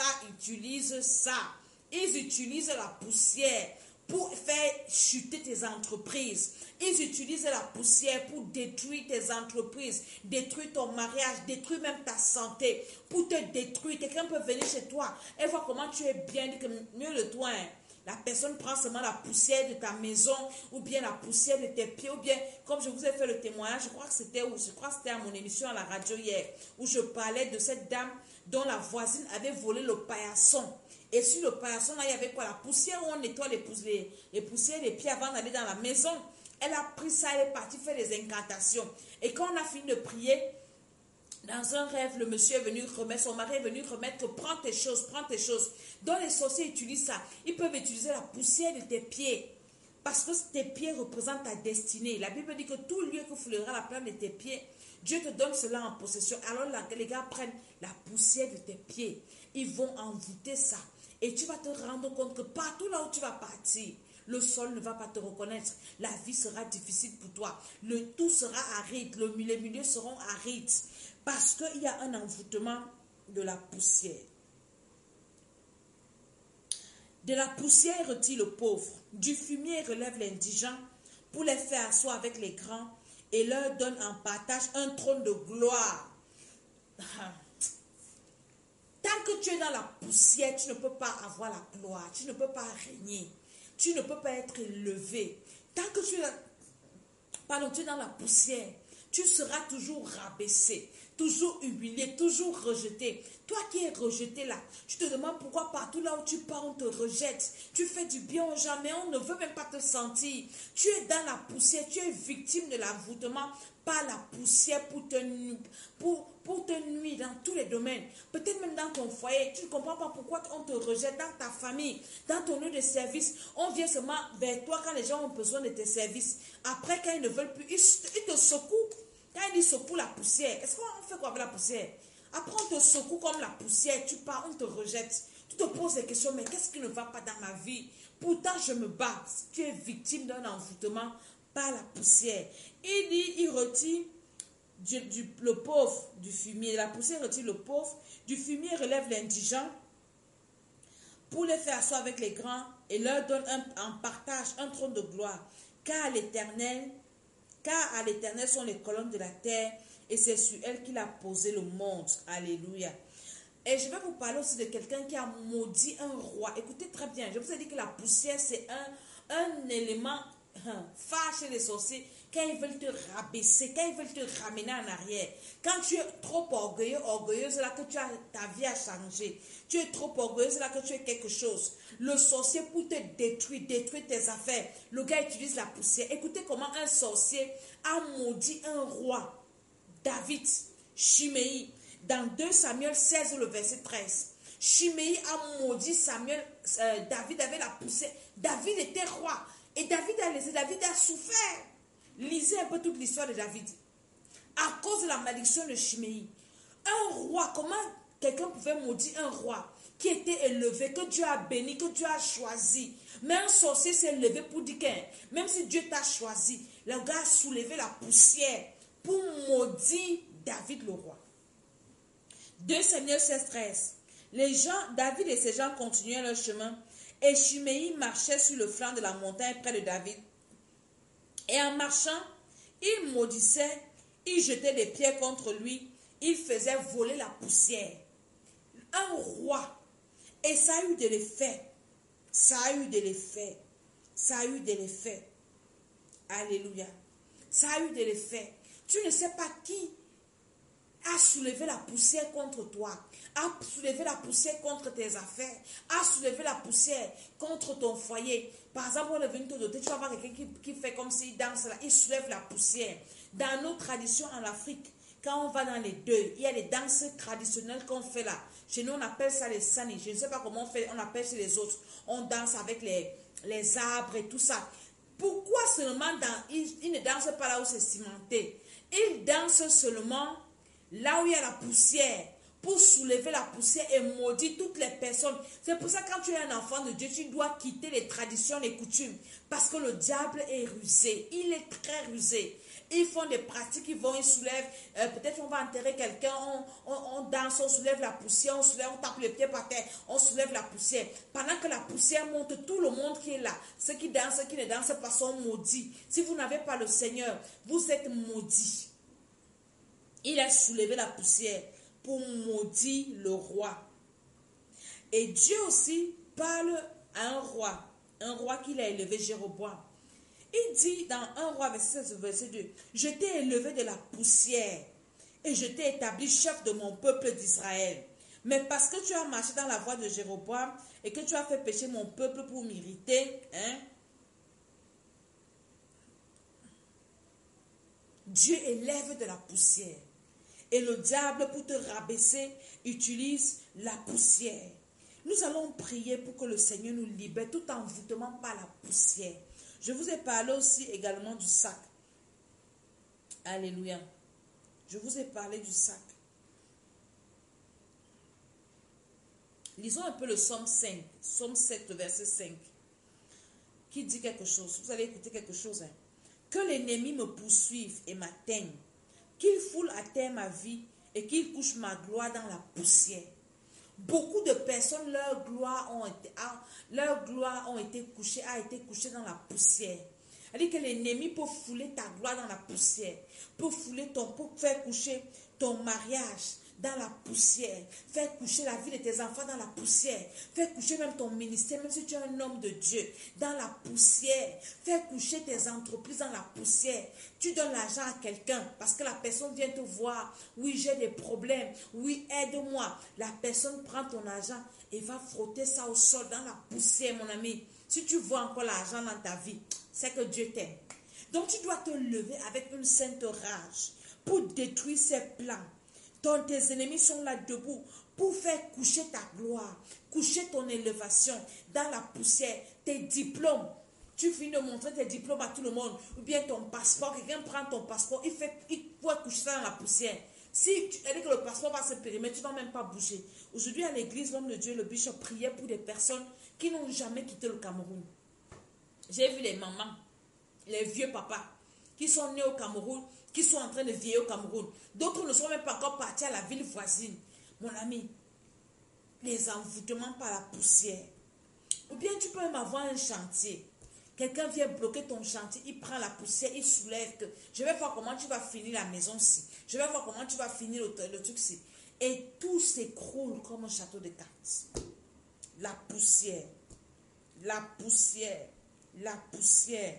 la poussière pour faire chuter tes entreprises. Ils utilisent la poussière pour détruire tes entreprises, détruire ton mariage, détruire même ta santé, pour te détruire. Quelqu'un peut venir chez toi et voir comment tu es bien, dit que mieux de toi. La personne prend seulement la poussière de ta maison, ou bien la poussière de tes pieds, ou bien, comme je vous ai fait le témoignage, je crois que c'était à mon émission à la radio hier, où je parlais de cette dame dont la voisine avait volé le paillasson. Et sur le paillasson, là, il y avait quoi? La poussière où on nettoie les poussières des pieds avant d'aller dans la maison. Elle a pris ça, elle est partie faire des incantations. Et quand on a fini de prier, dans un rêve, le monsieur est venu remettre, son mari est venu remettre, prends tes choses. Donc les sorciers utilisent ça. Ils peuvent utiliser la poussière de tes pieds. Parce que tes pieds représentent ta destinée. La Bible dit que tout lieu que foulera la plante de tes pieds, Dieu te donne cela en possession. Alors les gars prennent la poussière de tes pieds. Ils vont envoûter ça. Et tu vas te rendre compte que partout là où tu vas partir, le sol ne va pas te reconnaître. La vie sera difficile pour toi. Tout sera aride. Les milieux seront arides. Parce qu'il y a un envoûtement de la poussière. De la poussière, il retire le pauvre. Du fumier, il relève l'indigent pour les faire asseoir avec les grands et leur donne en partage un trône de gloire. Tant que tu es dans la poussière, tu ne peux pas avoir la gloire. Tu ne peux pas régner. Tu ne peux pas être élevé. Tant que tu es dans la poussière, tu seras toujours rabaissé, toujours humilié, toujours rejeté. Toi qui es rejeté là, tu te demandes pourquoi partout là où tu pars, on te rejette. Tu fais du bien aux gens, mais on ne veut même pas te sentir. Tu es dans la poussière, tu es victime de l'envoûtement par la poussière pour te nuire dans tous les domaines. Peut-être même dans ton foyer, tu ne comprends pas pourquoi on te rejette dans ta famille, dans ton lieu de service. On vient seulement vers toi quand les gens ont besoin de tes services. Après, quand ils ne veulent plus, ils te secouent. Quand ils secouent la poussière, est-ce qu'on fait quoi avec la poussière? Après, on te secoue comme la poussière, tu pars, on te rejette. Tu te poses des questions, mais qu'est-ce qui ne va pas dans ma vie? Pourtant, je me bats. Tu es victime d'un envoûtement par la poussière. Il dit, il retire le pauvre du fumier. La poussière retire le pauvre. Du fumier relève l'indigent pour les faire asseoir avec les grands et leur donne en partage un trône de gloire. Car à l'Éternel sont les colonnes de la terre et c'est sur elle qu'il a posé le monde. Alléluia. Et je vais vous parler aussi de quelqu'un qui a maudit un roi. Écoutez très bien, je vous ai dit que la poussière c'est un élément phare chez les sorciers. Quand ils veulent te rabaisser, quand ils veulent te ramener en arrière, quand tu es trop orgueilleux, orgueilleuse, là que ta vie a changé, tu es trop orgueilleuse, là que tu es quelque chose, le sorcier pour te détruire tes affaires, le gars utilise la poussière. Écoutez comment un sorcier a maudit un roi, David, Chiméi, dans 2 Samuel 16, le verset 13. Chiméi a maudit David avait la poussière. David était roi. Et David a souffert. Lisez un peu toute l'histoire de David. À cause de la malédiction de Chiméi. Un roi, comment quelqu'un pouvait maudire un roi qui était élevé, que Dieu a béni, que Dieu a choisi. Mais un sorcier s'est levé pour dire que même si Dieu t'a choisi, le gars a soulevé la poussière pour maudire David le roi. 2 Samuel 16, 13. David et ses gens continuaient leur chemin et Chiméi marchait sur le flanc de la montagne près de David. Et en marchant, il maudissait, il jetait des pierres contre lui, il faisait voler la poussière. Un roi. Et ça a eu de l'effet. Ça a eu de l'effet. Ça a eu de l'effet. Alléluia. Ça a eu de l'effet. Tu ne sais pas qui a soulevé la poussière contre toi, a soulevé la poussière contre tes affaires, a soulevé la poussière contre ton foyer. Par exemple, on est venu te doter, tu vas voir quelqu'un qui fait comme s'il danse là, il soulève la poussière. Dans nos traditions en Afrique, quand on va dans les deuils, il y a des danses traditionnelles qu'on fait là. Chez nous, on appelle ça les sani. Je ne sais pas comment on appelle chez les autres. On danse avec les arbres et tout ça. Pourquoi seulement ils ne dansent pas là où c'est cimenté? Ils dansent seulement là où il y a la poussière, pour soulever la poussière et maudire toutes les personnes. C'est pour ça que quand tu es un enfant de Dieu, tu dois quitter les traditions, les coutumes. Parce que le diable est rusé. Il est très rusé. Ils font des pratiques, ils soulèvent, peut-être on va enterrer quelqu'un, on danse, on soulève la poussière, on tape les pieds par terre, on soulève la poussière. Pendant que la poussière monte, tout le monde qui est là, ceux qui dansent, ceux qui ne dansent pas sont maudits. Si vous n'avez pas le Seigneur, vous êtes maudits. Il a soulevé la poussière pour maudire le roi. Et Dieu aussi parle à un roi qu'il a élevé, Jéroboam. Il dit dans 1 Roi, verset 2, « Je t'ai élevé de la poussière et je t'ai établi chef de mon peuple d'Israël. Mais parce que tu as marché dans la voie de Jéroboam et que tu as fait pécher mon peuple pour m'irriter, Dieu élève de la poussière. Et le diable, pour te rabaisser, utilise la poussière. Nous allons prier pour que le Seigneur nous libère tout envoûtement par la poussière. Je vous ai parlé aussi également du sac. Alléluia. Je vous ai parlé du sac. Lisons un peu le psaume 5, psaume 7, verset 5, qui dit quelque chose. Vous allez écouter quelque chose. Que l'ennemi me poursuive et m'atteigne, qu'il foule à terre ma vie et qu'il couche ma gloire dans la poussière. Beaucoup de personnes, leur gloire a été couchée dans la poussière. C'est-à-dire que l'ennemi peut fouler ta gloire dans la poussière, pour faire coucher ton mariage dans la poussière, faire coucher la vie de tes enfants dans la poussière, faire coucher même ton ministère, même si tu es un homme de Dieu, dans la poussière, faire coucher tes entreprises dans la poussière. Tu donnes l'argent à quelqu'un parce que la personne vient te voir, oui j'ai des problèmes, oui aide-moi. La personne prend ton argent et va frotter ça au sol dans la poussière, mon ami. Si tu vois encore l'argent dans ta vie, c'est que Dieu t'aime. Donc tu dois te lever avec une sainte rage pour détruire ses plans. Tes ennemis sont là debout pour faire coucher ta gloire, coucher ton élévation dans la poussière, tes diplômes. Tu finis de montrer tes diplômes à tout le monde, ou bien ton passeport, quelqu'un prend ton passeport, il faut coucher ça dans la poussière. Si tu dis que le passeport va se périmer, tu ne dois même pas bouger. Aujourd'hui à l'église, l'homme de Dieu, le bishop, priait pour des personnes qui n'ont jamais quitté le Cameroun. J'ai vu les mamans, les vieux papas, qui sont nés au Cameroun, qui sont en train de vieillir au Cameroun. D'autres ne sont même pas encore partis à la ville voisine. Mon ami, les envoûtements par la poussière. Ou bien tu peux même avoir un chantier. Quelqu'un vient bloquer ton chantier, il prend la poussière, il soulève que je vais voir comment tu vas finir la maison-ci. Je vais voir comment tu vas finir le truc-ci. Et tout s'écroule comme un château de cartes. La poussière, la poussière, la poussière.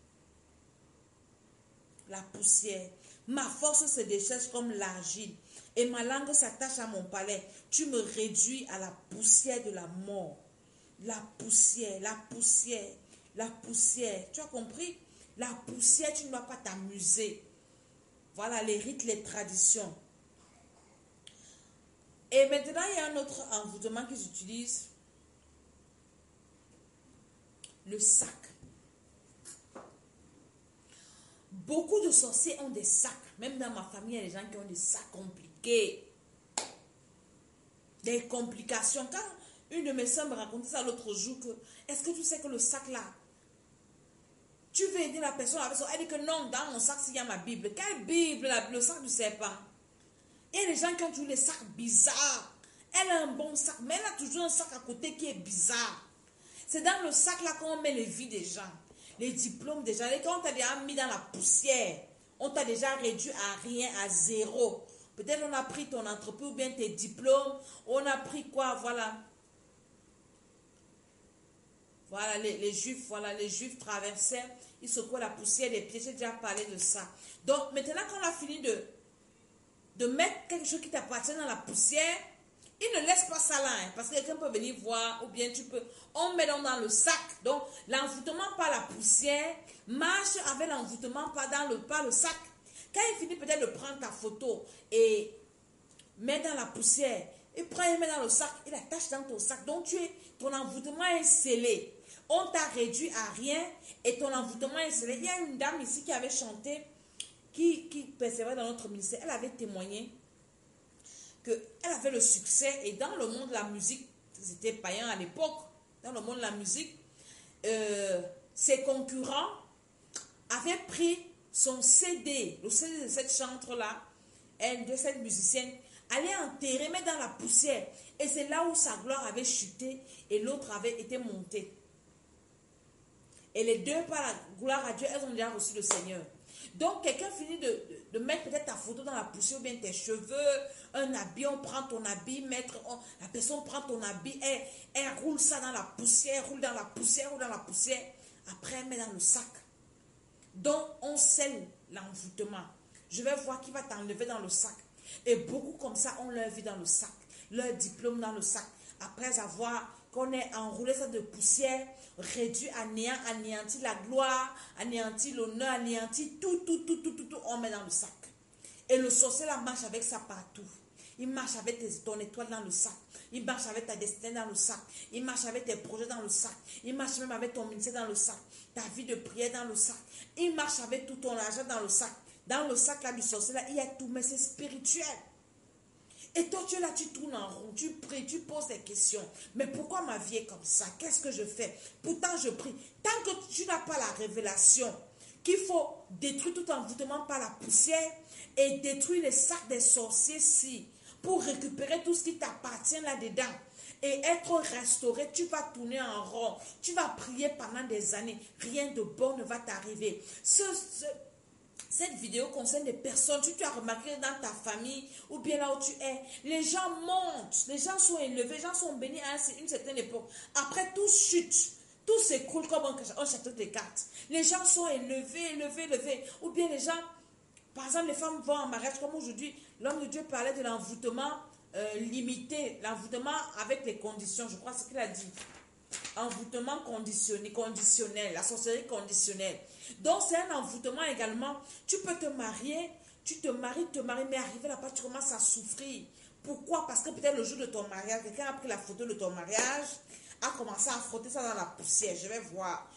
La poussière. Ma force se déchaîne comme l'argile et ma langue s'attache à mon palais. Tu me réduis à la poussière de la mort. La poussière, la poussière, la poussière. Tu as compris? La poussière, tu ne dois pas t'amuser. Voilà les rites, les traditions. Et maintenant, il y a un autre envoûtement qu'ils utilisent. Le sac. Beaucoup de sorciers ont des sacs. Même dans ma famille, il y a des gens qui ont des sacs compliqués. Des complications. Quand une de mes soeurs me racontait ça l'autre jour, est-ce que tu sais que le sac là, tu veux aider la personne avec ça? Elle dit que non, dans mon sac, il y a ma Bible. Quelle Bible? Le sac du serpent. Il y a des gens qui ont toujours les sacs bizarres. Elle a un bon sac, mais elle a toujours un sac à côté qui est bizarre. C'est dans le sac là qu'on met les vies des gens. Les diplômes des gens. Et quand on t'a déjà mis dans la poussière, on t'a déjà réduit à rien, à zéro. Peut-être on a pris ton entreprise ou bien tes diplômes. On a pris quoi? Voilà. Voilà, les Juifs, voilà, les Juifs traversaient. Ils secouaient la poussière des pieds. J'ai déjà parlé de ça. Donc, maintenant qu'on a fini de mettre quelque chose qui t'appartient dans la poussière, Il ne laisse pas ça là, hein, parce que quelqu'un peut venir voir, ou bien tu peux... On met dans le sac. Donc, l'envoûtement par la poussière marche avec l'envoûtement par le sac. Quand il finit peut-être de prendre ta photo et met dans la poussière, il prend et met dans le sac, il attache dans ton sac. Donc, ton envoûtement est scellé. On t'a réduit à rien et ton envoûtement est scellé. Il y a une dame ici qui avait chanté, qui persévérait dans notre ministère. Elle avait témoigné qu'elle avait le succès et dans le monde de la musique, c'était païen à l'époque, dans le monde de la musique, ses concurrents avaient pris son CD, le CD de cette chantre-là, de cette musicienne, allaient enterrer, mais dans la poussière. Et c'est là où sa gloire avait chuté et l'autre avait été montée. Et les deux, par la gloire à Dieu, elles ont déjà reçu le Seigneur. Donc, quelqu'un finit de mettre peut-être ta photo dans la poussière ou bien tes cheveux, un habit, on prend ton habit, la personne prend ton habit, elle roule ça dans la poussière, roule dans la poussière, roule dans la poussière. Après, elle met dans le sac. Donc, on scelle l'envoûtement. Je vais voir qui va t'enlever dans le sac. Et beaucoup comme ça ont leur vie dans le sac, leur diplôme dans le sac. Après avoir qu'on ait enroulé ça de poussière, réduit à néant, anéanti la gloire, anéanti l'honneur, anéanti tout, on met dans le sac. Et le sorcier là marche avec ça partout. Il marche avec ton étoile dans le sac. Il marche avec ta destinée dans le sac. Il marche avec tes projets dans le sac. Il marche même avec ton ministère dans le sac. Ta vie de prière dans le sac. Il marche avec tout ton argent dans le sac. Dans le sac là du sorcier là, il y a tout, mais c'est spirituel. Et toi, tu es là, tu tournes en rond, tu pries, tu poses des questions. Mais pourquoi ma vie est comme ça? Qu'est-ce que je fais? Pourtant, je prie. Tant que tu n'as pas la révélation qu'il faut détruire tout envoûtement par la poussière et détruire les sacs des sorciers pour récupérer tout ce qui t'appartient là-dedans et être restauré, tu vas tourner en rond. Tu vas prier pendant des années. Rien de bon ne va t'arriver. Cette vidéo concerne des personnes, tu as remarqué dans ta famille ou bien là où tu es, les gens montent, les gens sont élevés, les gens sont bénis à une certaine époque. Après, tout chute, tout s'écroule comme un château de cartes. Les gens sont élevés. Ou bien les gens, par exemple, les femmes vont en mariage, comme aujourd'hui, l'homme de Dieu parlait de l'envoûtement limité, l'envoûtement avec les conditions, je crois ce qu'il a dit. Envoûtement conditionnel, la sorcellerie conditionnelle. Donc, c'est un envoûtement également. Tu peux te marier, mais arrivé là-bas, tu commences à souffrir. Pourquoi? Parce que peut-être le jour de ton mariage, quelqu'un a pris la photo de ton mariage, a commencé à frotter ça dans la poussière. Je vais voir.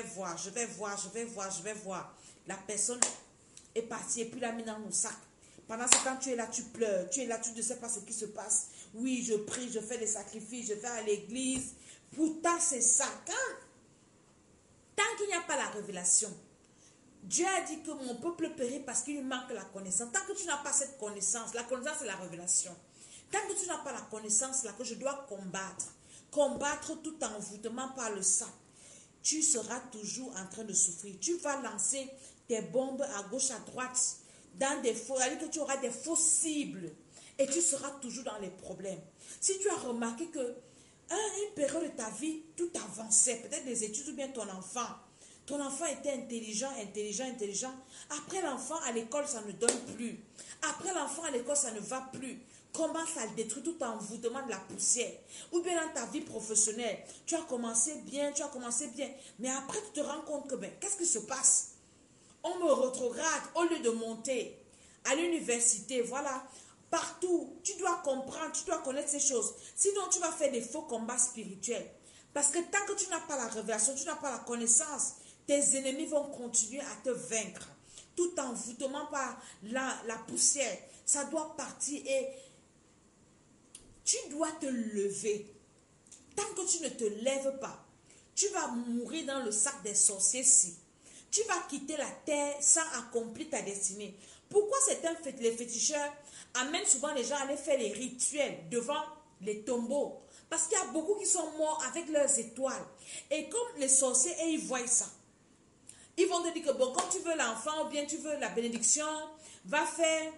La personne est partie et puis l'a mis dans mon sac. Pendant ce temps, tu es là, tu pleures. Tu es là, tu ne sais pas ce qui se passe. Oui, je prie, je fais des sacrifices, je vais à l'église. Pourtant, c'est ça. Tant qu'il n'y a pas la révélation, Dieu a dit que mon peuple périt parce qu'il lui manque la connaissance. Tant que tu n'as pas cette connaissance, la connaissance c'est la révélation. Tant que tu n'as pas la connaissance là que je dois combattre tout envoûtement par le sang, tu seras toujours en train de souffrir. Tu vas lancer tes bombes à gauche, à droite, dans des faux, c'est-à-dire que tu auras des fausses cibles et tu seras toujours dans les problèmes. Si tu as remarqué que à une période de ta vie, tout avançait, peut-être les études ou bien ton enfant était intelligent. Après l'enfant à l'école, ça ne donne plus. Après l'enfant à l'école, ça ne va plus. Comment ça détruit tout envoûtement de la poussière? Ou bien dans ta vie professionnelle, tu as commencé bien, mais après tu te rends compte que, qu'est-ce qui se passe? On me rétrograde au lieu de monter à l'université, voilà. Partout, tu dois comprendre, tu dois connaître ces choses. Sinon, tu vas faire des faux combats spirituels. Parce que tant que tu n'as pas la révélation, tu n'as pas la connaissance, tes ennemis vont continuer à te vaincre. Tout envoûtement par la poussière, ça doit partir et tu dois te lever. Tant que tu ne te lèves pas, tu vas mourir dans le sac des sorciers. Tu vas quitter la terre sans accomplir ta destinée. Pourquoi les féticheurs amènent souvent les gens à aller faire les rituels devant les tombeaux? Parce qu'il y a beaucoup qui sont morts avec leurs étoiles. Et comme les sorciers, ils voient ça. Ils vont te dire que bon, quand tu veux l'enfant ou bien tu veux la bénédiction, va faire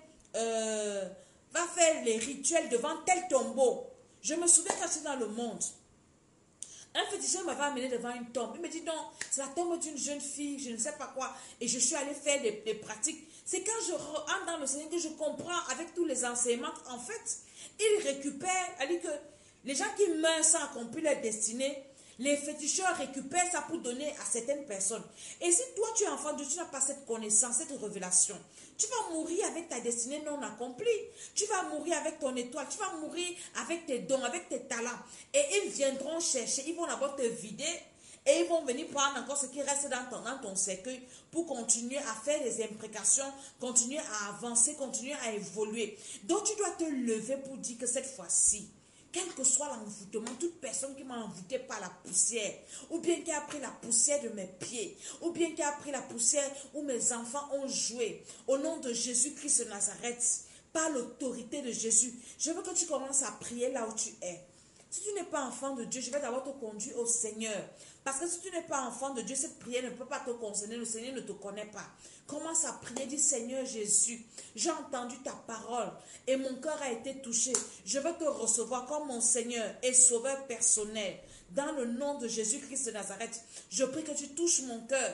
les rituels devant tel tombeau. Je me souviens quand j'étais dans le monde, un féticheur m'avait amené devant une tombe. Il me dit non, c'est la tombe d'une jeune fille, je ne sais pas quoi. Et je suis allée faire des pratiques. C'est quand je rentre dans le Seigneur que je comprends avec tous les enseignements. En fait, il récupère, c'est-à-dire que les gens qui meurent sans accomplir leur destinée, les féticheurs récupèrent ça pour donner à certaines personnes. Et si toi tu es enfant de Dieu, tu n'as pas cette connaissance, cette révélation, tu vas mourir avec ta destinée non accomplie. Tu vas mourir avec ton étoile, tu vas mourir avec tes dons, avec tes talents. Et ils viendront chercher, ils vont d'abord te vider. Et ils vont venir prendre encore ce qui reste dans ton cercueil pour continuer à faire des imprécations, continuer à avancer, continuer à évoluer. Donc tu dois te lever pour dire que cette fois-ci, quel que soit l'envoûtement, toute personne qui m'a envoûté par la poussière, ou bien qui a pris la poussière de mes pieds, ou bien qui a pris la poussière où mes enfants ont joué, au nom de Jésus-Christ de Nazareth, par l'autorité de Jésus, je veux que tu commences à prier là où tu es. Si tu n'es pas enfant de Dieu, je vais d'abord te conduire au Seigneur. Parce que si tu n'es pas enfant de Dieu, cette prière ne peut pas te concerner. Le Seigneur ne te connaît pas. Commence à prier, dis Seigneur Jésus, j'ai entendu ta parole et mon cœur a été touché. Je veux te recevoir comme mon Seigneur et Sauveur personnel. Dans le nom de Jésus-Christ de Nazareth, je prie que tu touches mon cœur.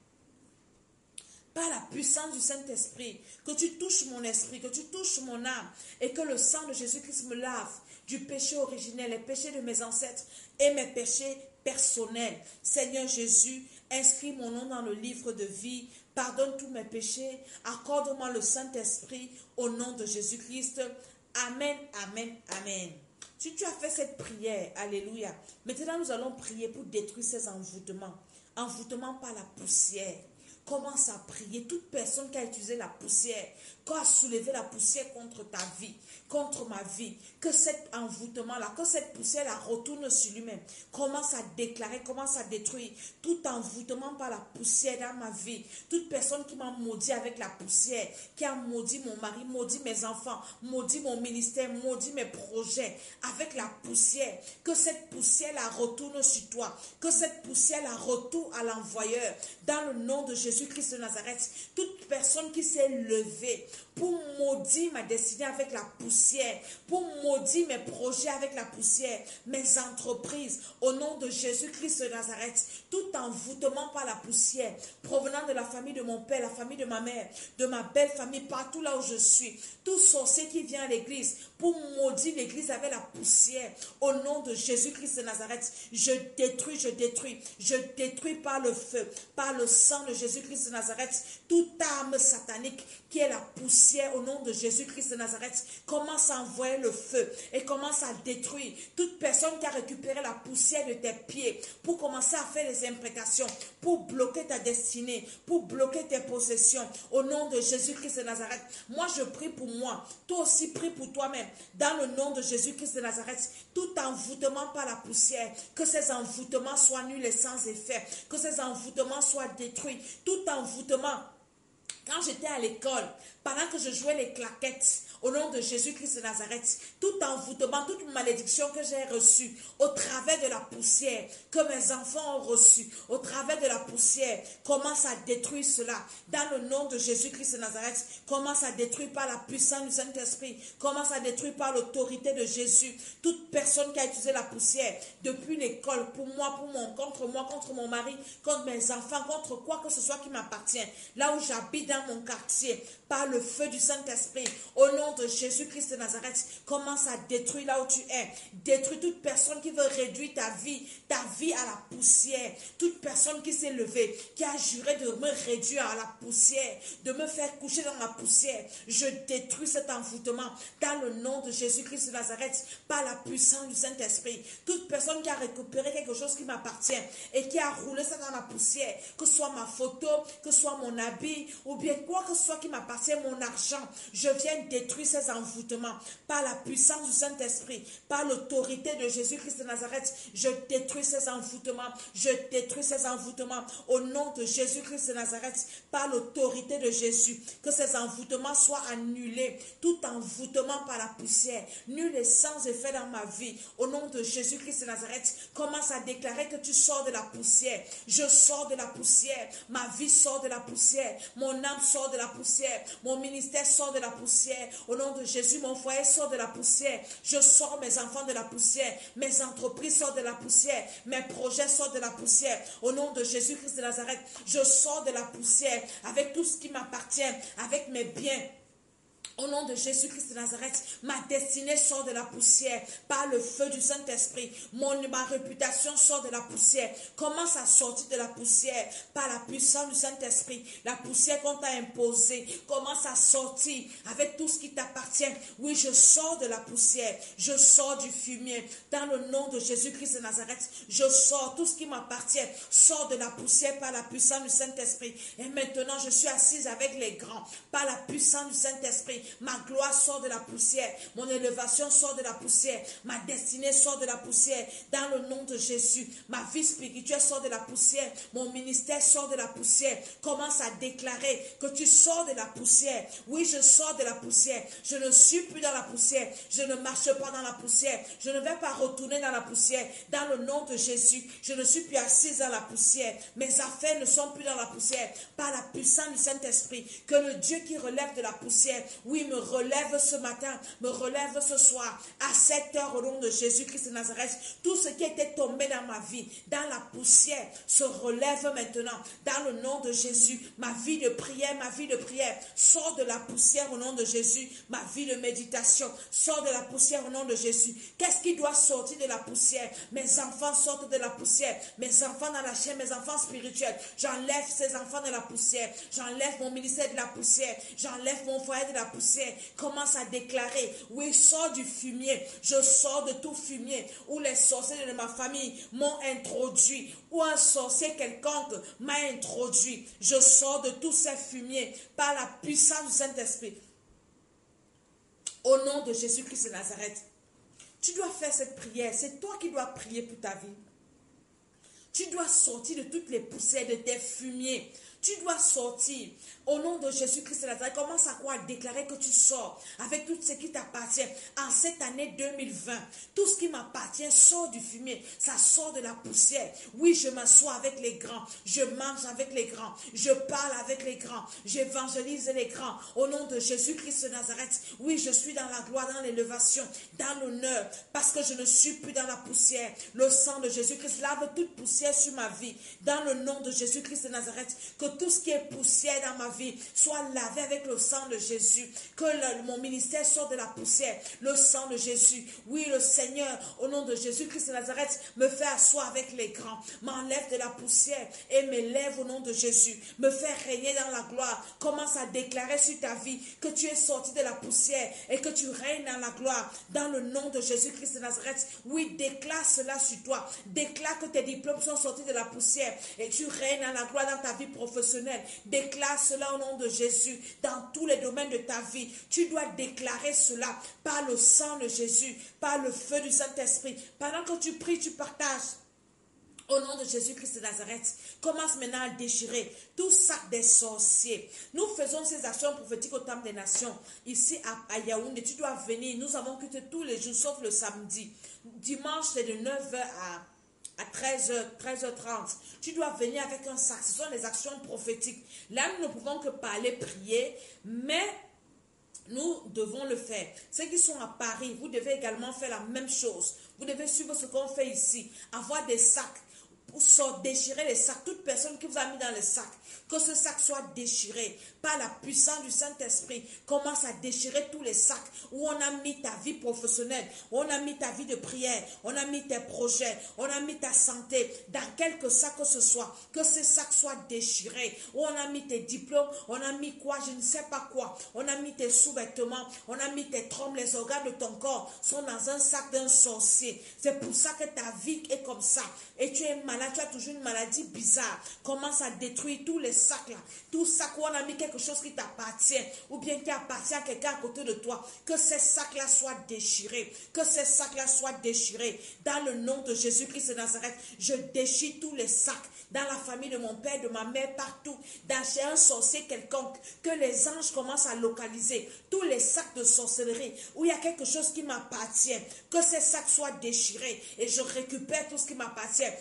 Par la puissance du Saint-Esprit, que tu touches mon esprit, que tu touches mon âme et que le sang de Jésus-Christ me lave du péché originel, les péchés de mes ancêtres et mes péchés personnels. Seigneur Jésus, inscris mon nom dans le livre de vie, pardonne tous mes péchés, accorde-moi le Saint-Esprit au nom de Jésus-Christ. Amen, amen, amen. Si tu as fait cette prière, alléluia, maintenant nous allons prier pour détruire ces envoûtements. Envoûtements par la poussière. Commence à prier. Toute personne qui a utilisé la poussière, qui a soulevé la poussière contre ta vie, contre ma vie, que cet envoûtement-là, que cette poussière la retourne sur lui-même. Commence à déclarer, commence à détruire tout envoûtement par la poussière dans ma vie. Toute personne qui m'a maudit avec la poussière, qui a maudit mon mari, maudit mes enfants, maudit mon ministère, maudit mes projets avec la poussière. Que cette poussière la retourne sur toi. Que cette poussière la retourne à l'envoyeur. Dans le nom de Jésus-Christ de Nazareth, toute personne qui s'est levée pour maudire ma destinée avec la poussière, pour maudire mes projets avec la poussière, mes entreprises, au nom de Jésus-Christ de Nazareth, tout envoûtement par la poussière, provenant de la famille de mon père, la famille de ma mère, de ma belle famille, partout là où je suis, tout sorcier qui vient à l'église pour maudire l'église avec la poussière, au nom de Jésus-Christ de Nazareth, je détruis par le feu, par le sang de Jésus-Christ de Nazareth, toute arme satanique qui est la poussière au nom de Jésus-Christ de Nazareth. Commence à envoyer le feu et commence à détruire toute personne qui a récupéré la poussière de tes pieds pour commencer à faire des imprécations, pour bloquer ta destinée, pour bloquer tes possessions au nom de Jésus-Christ de Nazareth. Moi je prie pour moi, toi aussi prie pour toi-même dans le nom de Jésus-Christ de Nazareth. Tout envoûtement par la poussière, que ces envoûtements soient nuls et sans effet, que ces envoûtements soient détruits, tout envoûtement. Quand j'étais à l'école, pendant que je jouais les claquettes, au nom de Jésus-Christ de Nazareth, tout envoûtement, toute malédiction que j'ai reçue au travers de la poussière, que mes enfants ont reçue, au travers de la poussière, commence à détruire cela. Dans le nom de Jésus-Christ de Nazareth, commence à détruire par la puissance du Saint-Esprit, commence à détruire par l'autorité de Jésus. Toute personne qui a utilisé la poussière depuis l'école, pour moi, contre mon mari, contre mes enfants, contre quoi que ce soit qui m'appartient, là où j'habite dans mon quartier, par le feu du Saint-Esprit, au nom de Jésus-Christ de Nazareth, commence à détruire là où tu es. Détruis toute personne qui veut réduire ta vie à la poussière. Toute personne qui s'est levée, qui a juré de me réduire à la poussière, de me faire coucher dans la poussière. Je détruis cet envoûtement dans le nom de Jésus-Christ de Nazareth, par la puissance du Saint-Esprit. Toute personne qui a récupéré quelque chose qui m'appartient et qui a roulé ça dans la poussière, que ce soit ma photo, que ce soit mon habit, ou bien quoi que ce soit qui m'appartient, mon argent, je viens détruire ces envoûtements par la puissance du Saint-Esprit, par l'autorité de Jésus-Christ de Nazareth. Je détruis ces envoûtements, je détruis ces envoûtements au nom de Jésus-Christ de Nazareth, par l'autorité de Jésus. Que ces envoûtements soient annulés, tout envoûtement par la poussière, nul et sans effet dans ma vie, au nom de Jésus-Christ de Nazareth. Commence à déclarer que tu sors de la poussière. Je sors de la poussière, ma vie sort de la poussière, mon âme sort de la poussière, mon ministère sort de la poussière, Au nom de Jésus, mon foyer sort de la poussière. Je sors mes enfants de la poussière. Mes entreprises sortent de la poussière. Mes projets sortent de la poussière. Au nom de Jésus-Christ de Nazareth, je sors de la poussière avec tout ce qui m'appartient, avec mes biens. Au nom de Jésus-Christ de Nazareth, ma destinée sort de la poussière par le feu du Saint-Esprit. Ma réputation sort de la poussière. Commence à sortir de la poussière par la puissance du Saint-Esprit. La poussière qu'on t'a imposée commence à sortir avec tout ce qui t'appartient. Oui, je sors de la poussière. Je sors du fumier. Dans le nom de Jésus-Christ de Nazareth, je sors. Tout ce qui m'appartient sort de la poussière par la puissance du Saint-Esprit. Et maintenant, je suis assise avec les grands par la puissance du Saint-Esprit. Ma gloire sort de la poussière. Mon élévation sort de la poussière. Ma destinée sort de la poussière. Dans le nom de Jésus, ma vie spirituelle sort de la poussière. Mon ministère sort de la poussière. Commence à déclarer que tu sors de la poussière. Oui, je sors de la poussière. Je ne suis plus dans la poussière. Je ne marche pas dans la poussière. Je ne vais pas retourner dans la poussière. Dans le nom de Jésus, je ne suis plus assise dans la poussière. Mes affaires ne sont plus dans la poussière. Par la puissance du Saint-Esprit, que le Dieu qui relève de la poussière, oui, me relève ce matin, me relève ce soir, à 7 heures au nom de Jésus-Christ de Nazareth. Tout ce qui était tombé dans ma vie, dans la poussière, se relève maintenant. Dans le nom de Jésus, ma vie de prière sort de la poussière au nom de Jésus. Ma vie de méditation sort de la poussière au nom de Jésus. Qu'est-ce qui doit sortir de la poussière? Mes enfants sortent de la poussière. Mes enfants dans la chair, mes enfants spirituels. J'enlève ces enfants de la poussière. J'enlève mon ministère de la poussière. J'enlève mon foyer de la poussière. Commence à déclarer, oui, sors du fumier. Je sors de tout fumier où les sorciers de ma famille m'ont introduit, ou un sorcier quelconque m'a introduit. Je sors de tous ces fumiers par la puissance du Saint-Esprit. Au nom de Jésus-Christ de Nazareth, tu dois faire cette prière. C'est toi qui dois prier pour ta vie. Tu dois sortir de toutes les poussières, de tes fumiers. Tu dois sortir. Au nom de Jésus-Christ de Nazareth, commence à quoi? Déclarer que tu sors avec tout ce qui t'appartient. En cette année 2020, tout ce qui m'appartient sort du fumier. Ça sort de la poussière. Oui, je m'assois avec les grands. Je mange avec les grands. Je parle avec les grands. J'évangélise les grands. Au nom de Jésus-Christ de Nazareth, oui, je suis dans la gloire, dans l'élévation, dans l'honneur, parce que je ne suis plus dans la poussière. Le sang de Jésus-Christ lave toute poussière sur ma vie. Dans le nom de Jésus-Christ de Nazareth, que tout ce qui est poussière dans ma vie soit lavé avec le sang de Jésus. Que mon ministère sorte de la poussière. Le sang de Jésus. Oui, le Seigneur, au nom de Jésus-Christ de Nazareth, me fait asseoir avec les grands. M'enlève de la poussière et m'élève au nom de Jésus. Me fait régner dans la gloire. Commence à déclarer sur ta vie que tu es sorti de la poussière et que tu règnes dans la gloire. Dans le nom de Jésus-Christ de Nazareth. Oui, déclare cela sur toi. Déclare que tes diplômes sont sortis de la poussière et tu règnes dans la gloire dans ta vie professionnelle. Déclare cela au nom de Jésus dans tous les domaines de ta vie. Tu dois déclarer cela par le sang de Jésus, par le feu du Saint-Esprit. Pendant que tu pries, tu partages. Au nom de Jésus-Christ de Nazareth, commence maintenant à déchirer tout sac des sorciers. Nous faisons ces actions prophétiques au Temple des Nations, ici à Yaoundé. Tu dois venir. Nous avons quitté tous les jours, sauf le samedi. Dimanche, c'est de 9h à 13h30. Tu dois venir avec un sac. Ce sont des actions prophétiques. Là, nous ne pouvons que parler, prier, mais nous devons le faire. Ceux qui sont à Paris, vous devez également faire la même chose. Vous devez suivre ce qu'on fait ici. Avoir des sacs. Pour déchirer les sacs. Toute personne qui vous a mis dans le sac, que ce sac soit déchiré par la puissance du Saint-Esprit. Commence à déchirer tous les sacs où on a mis ta vie professionnelle, où on a mis ta vie de prière, on a mis tes projets, on a mis ta santé, dans quelque sac que ce soit, que ces sacs soient déchirés, où on a mis tes diplômes, on a mis quoi, je ne sais pas quoi, on a mis tes sous-vêtements, on a mis tes trompes, les organes de ton corps sont dans un sac d'un sorcier. C'est pour ça que ta vie est comme ça. Et tu es malade, tu as toujours une maladie bizarre. Commence à détruire tous les sacs là. Tout sac où on a mis quelque chose qui t'appartient ou bien qui appartient à quelqu'un à côté de toi. Que ces sacs là soient déchirés. Que ces sacs là soient déchirés. Dans le nom de Jésus-Christ de Nazareth, je déchire tous les sacs. Dans la famille de mon père, de ma mère, partout. Dans chez un sorcier quelconque. Que les anges commencent à localiser tous les sacs de sorcellerie où il y a quelque chose qui m'appartient. Que ces sacs soient déchirés. Et je récupère tout ce qui m'appartient. Je récupère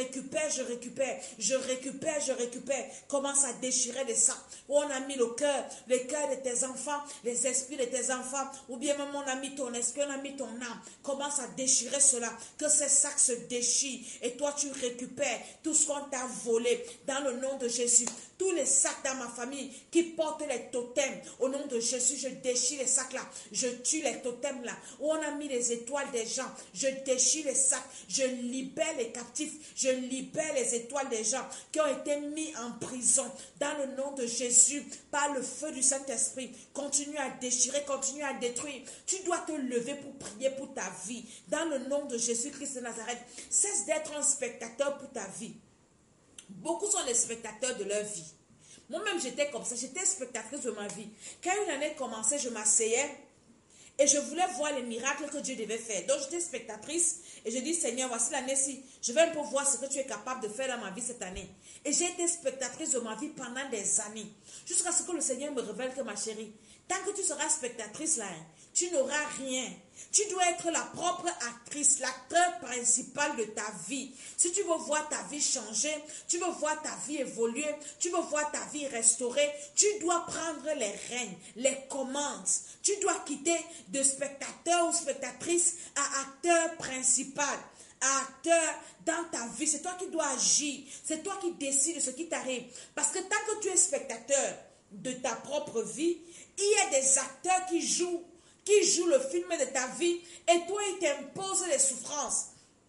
récupère, je récupère, je récupère, je récupère. Commence à déchirer les sacs où on a mis le cœur, les cœurs de tes enfants, les esprits de tes enfants, ou bien même on a mis ton esprit, on a mis ton âme. Commence à déchirer cela, que ces sacs se déchirent et toi tu récupères tout ce qu'on t'a volé dans le nom de Jésus. Tous les sacs dans ma famille qui portent les totems, au nom de Jésus, je déchire les sacs là, je tue les totems là, où on a mis les étoiles des gens, je déchire les sacs, je libère les captifs, je libère les étoiles des gens qui ont été mis en prison, dans le nom de Jésus, par le feu du Saint-Esprit. Continue à déchirer, continue à détruire. Tu dois te lever pour prier pour ta vie, dans le nom de Jésus-Christ de Nazareth. Cesse d'être un spectateur pour ta vie. Beaucoup sont les spectateurs de leur vie. Moi-même, j'étais comme ça. J'étais spectatrice de ma vie. Quand une année commençait, je m'asseyais et je voulais voir les miracles que Dieu devait faire. Donc, j'étais spectatrice et je dis, Seigneur, voici l'année-ci. Je vais un peu voir ce que tu es capable de faire dans ma vie cette année. Et j'ai été spectatrice de ma vie pendant des années. Jusqu'à ce que le Seigneur me révèle que, ma chérie, tant que tu seras spectatrice là, tu n'auras rien. Tu dois être la propre actrice, l'acteur principal de ta vie. Si tu veux voir ta vie changer, tu veux voir ta vie évoluer, tu veux voir ta vie restaurée, tu dois prendre les règnes, les commandes. Tu dois quitter de spectateur ou spectatrice à acteur principal, à acteur dans ta vie. C'est toi qui dois agir, c'est toi qui décides de ce qui t'arrive. Parce que tant que tu es spectateur de ta propre vie, il y a des acteurs qui jouent le film de ta vie et toi, ils t'imposent les souffrances.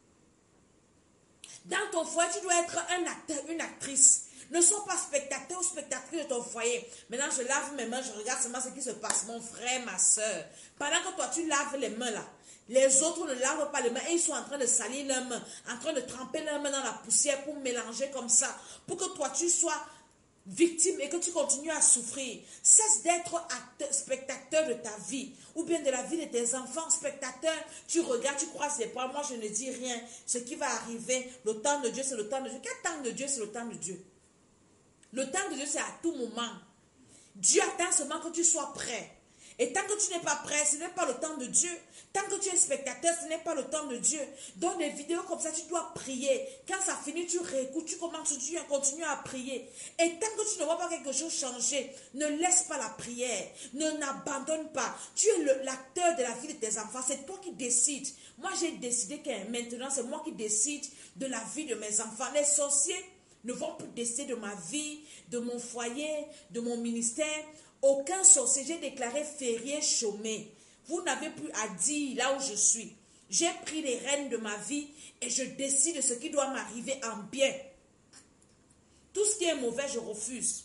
Dans ton foyer, tu dois être un acteur, une actrice. Ne sois pas spectateur ou spectatrice de ton foyer. Maintenant, je lave mes mains, je regarde seulement ce qui se passe, mon frère, ma soeur. Pendant que toi, tu laves les mains là, les autres ne lavent pas les mains et ils sont en train de salir leurs mains, en train de tremper leurs mains dans la poussière pour mélanger comme ça, pour que toi, tu sois victime et que tu continues à souffrir. Cesse d'être spectateur de ta vie ou bien de la vie de tes enfants. Spectateur, tu regardes, tu croises les bras. Moi, je ne dis rien. Ce qui va arriver, le temps de Dieu, c'est le temps de Dieu. Quel temps de Dieu, c'est le temps de Dieu? Le temps de Dieu, c'est à tout moment. Dieu attend seulement que tu sois prêt. Et tant que tu n'es pas prêt, ce n'est pas le temps de Dieu. Tant que tu es spectateur, ce n'est pas le temps de Dieu. Dans des vidéos comme ça, tu dois prier. Quand ça finit, tu réécoutes, tu commences, tu continues à prier. Et tant que tu ne vois pas quelque chose changer, ne laisse pas la prière. Ne n'abandonne pas. Tu es l'acteur de la vie de tes enfants. C'est toi qui décides. Moi, j'ai décidé que maintenant, c'est moi qui décide de la vie de mes enfants. Les sorciers ne vont plus décider de ma vie, de mon foyer, de mon ministère. Aucun sorcier, j'ai déclaré férié, chômé. Vous n'avez plus à dire là où je suis. J'ai pris les rênes de ma vie et je décide de ce qui doit m'arriver en bien. Tout ce qui est mauvais, je refuse.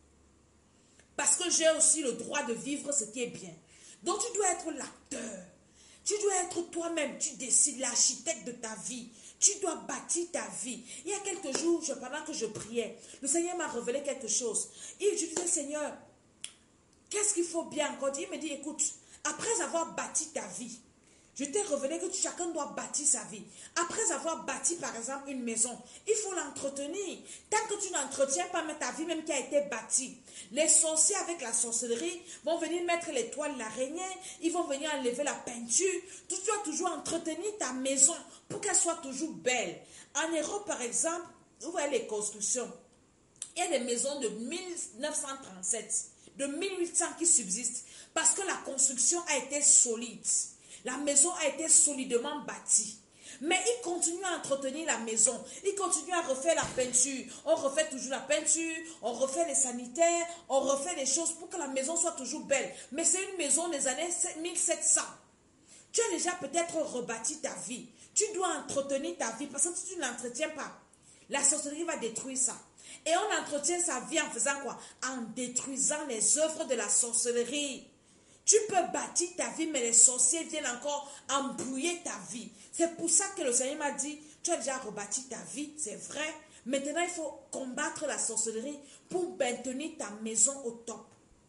Parce que j'ai aussi le droit de vivre ce qui est bien. Donc tu dois être l'acteur. Tu dois être toi-même. Tu décides, l'architecte de ta vie. Tu dois bâtir ta vie. Il y a quelques jours, pendant que je priais, le Seigneur m'a révélé quelque chose. Et je disais, Seigneur, qu'est-ce qu'il faut bien encore dire? Il me dit, écoute, après avoir bâti ta vie, je t'ai révélé que chacun doit bâtir sa vie. Après avoir bâti, par exemple, une maison, il faut l'entretenir. Tant que tu n'entretiens pas ta vie même qui a été bâtie, les sorciers avec la sorcellerie vont venir mettre les toiles d'araignée, ils vont venir enlever la peinture. Tu dois toujours entretenir ta maison pour qu'elle soit toujours belle. En Europe, par exemple, vous voyez les constructions. Il y a des maisons de 1937, de 1800 qui subsistent parce que la construction a été solide. La maison a été solidement bâtie. Mais ils continuent à entretenir la maison. Ils continuent à refaire la peinture. On refait toujours la peinture. On refait les sanitaires. On refait les choses pour que la maison soit toujours belle. Mais c'est une maison des années 1700. Tu as déjà peut-être rebâti ta vie. Tu dois entretenir ta vie parce que si tu ne l'entretiens pas, la sorcellerie va détruire ça. Et on entretient sa vie en faisant quoi? En détruisant les œuvres de la sorcellerie. Tu peux bâtir ta vie, mais les sorciers viennent encore embrouiller ta vie. C'est pour ça que le Seigneur m'a dit, tu as déjà rebâti ta vie, c'est vrai. Maintenant, il faut combattre la sorcellerie pour maintenir ta maison au top.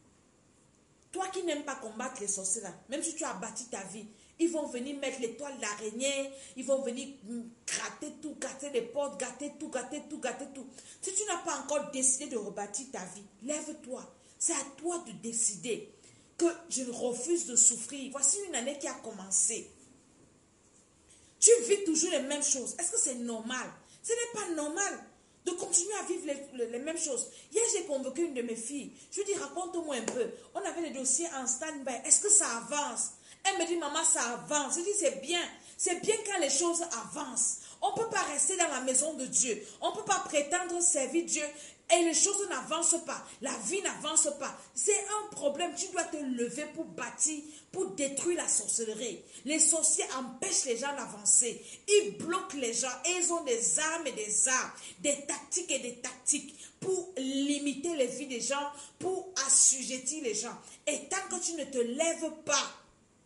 Toi qui n'aimes pas combattre les sorciers, là, même si tu as bâti ta vie, ils vont venir mettre les toiles d'araignée, ils vont venir gratter tout, gâter les portes, gâter tout, gâter tout, gâter tout. Si tu n'as pas encore décidé de rebâtir ta vie, lève-toi. C'est à toi de décider que je refuse de souffrir. Voici une année qui a commencé. Tu vis toujours les mêmes choses. Est-ce que c'est normal? Ce n'est pas normal de continuer à vivre les mêmes choses. Hier, j'ai convoqué une de mes filles. Je lui dis, raconte-moi un peu. On avait les dossiers en stand-by. Est-ce que ça avance? Elle me dit, maman, ça avance. Je dis, c'est bien. C'est bien quand les choses avancent. On ne peut pas rester dans la maison de Dieu. On ne peut pas prétendre servir Dieu et les choses n'avancent pas. La vie n'avance pas. C'est un problème. Tu dois te lever pour bâtir, pour détruire la sorcellerie. Les sorciers empêchent les gens d'avancer. Ils bloquent les gens et ils ont des armes et des armes, des tactiques et des tactiques pour limiter les vies des gens, pour assujettir les gens. Et tant que tu ne te lèves pas,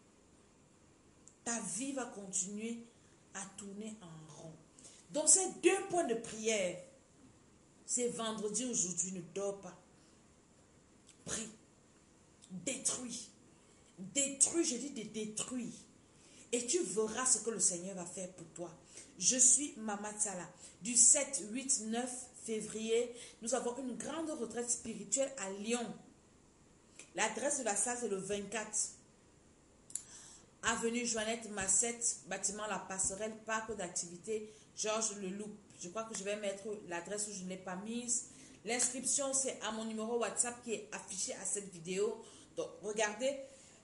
ta vie va continuer à tourner en rond. Donc ces 2 points de prière, c'est vendredi aujourd'hui, ne dors pas. Prie. Détruis. Détruis, je dis de détruire. Et tu verras ce que le Seigneur va faire pour toi. Je suis Mama Tsala. Du 7, 8, 9 février, nous avons une grande retraite spirituelle à Lyon. L'adresse de la salle, c'est le 24. Avenue Joannette Massette, bâtiment La Passerelle, parc d'activité Georges Leloup. Je crois que je vais mettre l'adresse où je ne l'ai pas mise. L'inscription, c'est à mon numéro WhatsApp qui est affiché à cette vidéo. Donc, regardez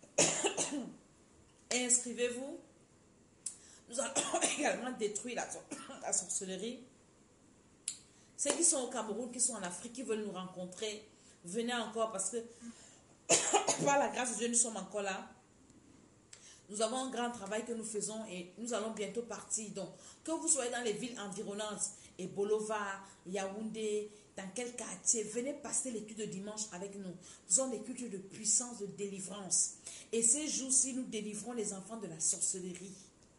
et inscrivez-vous. Nous allons également détruire la sorcellerie. Ceux qui sont au Cameroun, qui sont en Afrique, qui veulent nous rencontrer, venez encore parce que par la grâce de Dieu, nous sommes encore là. Nous avons un grand travail que nous faisons et nous allons bientôt partir. Donc, que vous soyez dans les villes environnantes, et Bolova, Yaoundé, dans quel quartier, venez passer les cultes de dimanche avec nous. Nous avons des cultes de puissance, de délivrance. Et ces jours-ci, nous délivrons les enfants de la sorcellerie.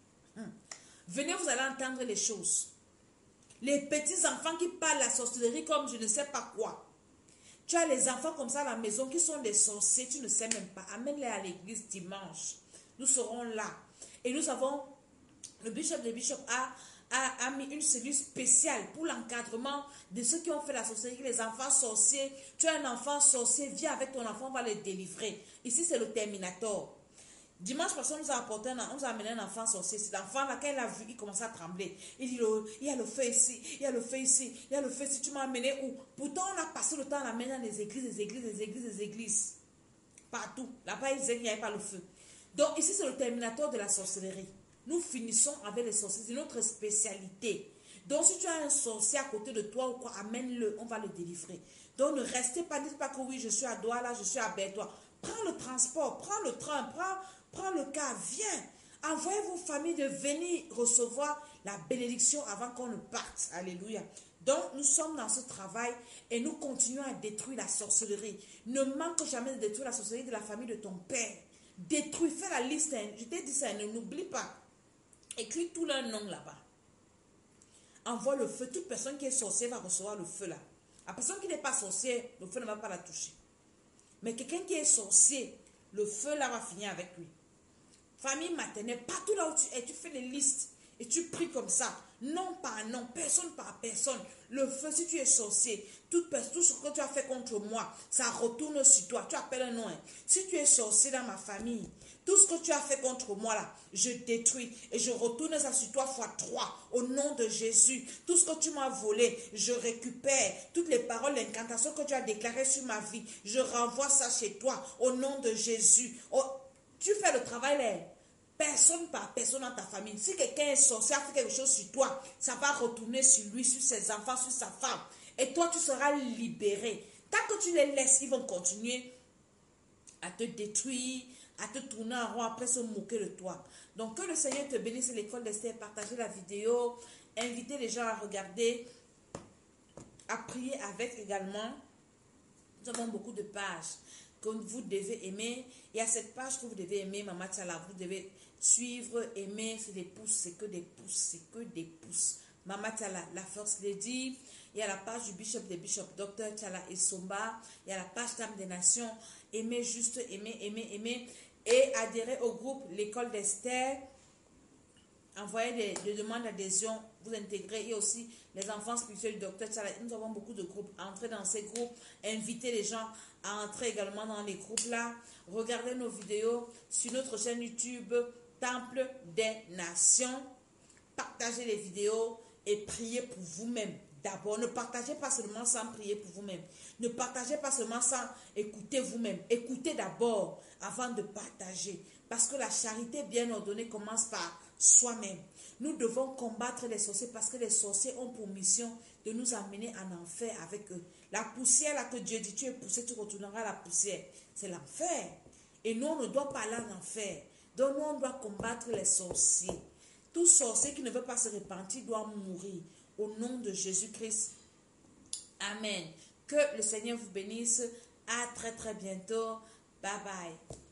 Venez, vous allez entendre les choses. Les petits enfants qui parlent la sorcellerie comme je ne sais pas quoi. Tu as les enfants comme ça à la maison qui sont des sorciers, tu ne sais même pas. Amène-les à l'église dimanche. Nous serons là. Et nous avons, le bishop des bishops a mis une cellule spéciale pour l'encadrement de ceux qui ont fait la sorcellerie, les enfants sorciers. Tu as un enfant sorcier, viens avec ton enfant, on va le délivrer. Ici, c'est le Terminator. Dimanche passé, on nous a apporté, on nous a amené un enfant sorcier. Cet enfant-là, quand il a vu, il commençait à trembler. Il dit, il y a le feu ici, il y a le feu ici, il y a le feu ici. Tu m'as amené où? Pourtant, on a passé le temps à l'amener dans les églises. Partout. Là-bas, ils disaient qu'il n'y avait pas le feu. Donc, ici, c'est le Terminator de la sorcellerie. Nous finissons avec les sorciers. C'est notre spécialité. Donc, si tu as un sorcier à côté de toi ou quoi, amène-le, on va le délivrer. Donc, ne restez pas, dites pas que oui, je suis à Douala, je suis à Bertois. Prends le transport, prends le train, prends le car, viens. Envoyez vos familles de venir recevoir la bénédiction avant qu'on ne parte. Alléluia. Donc, nous sommes dans ce travail et nous continuons à détruire la sorcellerie. Ne manque jamais de détruire la sorcellerie de la famille de ton père. Détruis, fais la liste. Je t'ai dit ça, n'oublie pas. Écris tout leur nom là-bas. Envoie le feu. Toute personne qui est sorcière va recevoir le feu là. La personne qui n'est pas sorcière, le feu ne va pas la toucher. Mais quelqu'un qui est sorcier, le feu là va finir avec lui. Famille maternelle, partout là où tu es, tu fais des listes. Et tu pries comme ça, non par non, personne par personne. Le feu, si tu es sorcier, tout ce que tu as fait contre moi, ça retourne sur toi. Tu appelles un nom. Si tu es sorcier dans ma famille, tout ce que tu as fait contre moi là, je détruis et je retourne ça sur toi fois 3 au nom de Jésus. Tout ce que tu m'as volé, je récupère. Toutes les paroles, l'incantation que tu as déclarées sur ma vie, je renvoie ça chez toi au nom de Jésus. Oh, tu fais le travail là. Personne par personne dans ta famille. Si quelqu'un est sorcier, a fait quelque chose sur toi, ça va retourner sur lui, sur ses enfants, sur sa femme. Et toi, tu seras libéré. Tant que tu les laisses, ils vont continuer à te détruire, à te tourner en rond, après se moquer de toi. Donc, que le Seigneur te bénisse. L'école d'Esther, partagez la vidéo, invitez les gens à regarder, à prier avec également. Nous avons beaucoup de pages que vous devez aimer. Il y a cette page que vous devez aimer, Mama Tsala. Vous devez suivre, aimer. C'est des pouces, c'est que des pouces, c'est que des pouces. Mama Tsala, la First Lady. Il y a la page du Bishop des Bishops, Dr. Tsala et Somba. Il y a la page Dame des Nations. Aimez, juste aimer. Et adhérez au groupe L'école d'Esther. Envoyez des demandes d'adhésion, vous intégrez. Et aussi les enfants spirituels du Dr. Tsala. Nous avons beaucoup de groupes. Entrez dans ces groupes. Invitez les gens à entrer également dans les groupes là. Regardez nos vidéos sur notre chaîne YouTube Temple des Nations. Partagez les vidéos et priez pour vous-même. D'abord, ne partagez pas seulement sans prier pour vous-même. Ne partagez pas seulement sans écouter vous-même. Écoutez d'abord avant de partager. Parce que la charité bien ordonnée commence par soi-même. Nous devons combattre les sorciers parce que les sorciers ont pour mission de nous amener en enfer avec eux. La poussière là que Dieu dit, tu es poussé, tu retourneras à la poussière. C'est l'enfer. Et nous, on ne doit pas aller en enfer. Donc, nous, on doit combattre les sorciers. Tout sorcier qui ne veut pas se repentir doit mourir. Au nom de Jésus-Christ. Amen. Que le Seigneur vous bénisse. À très très bientôt. Bye bye.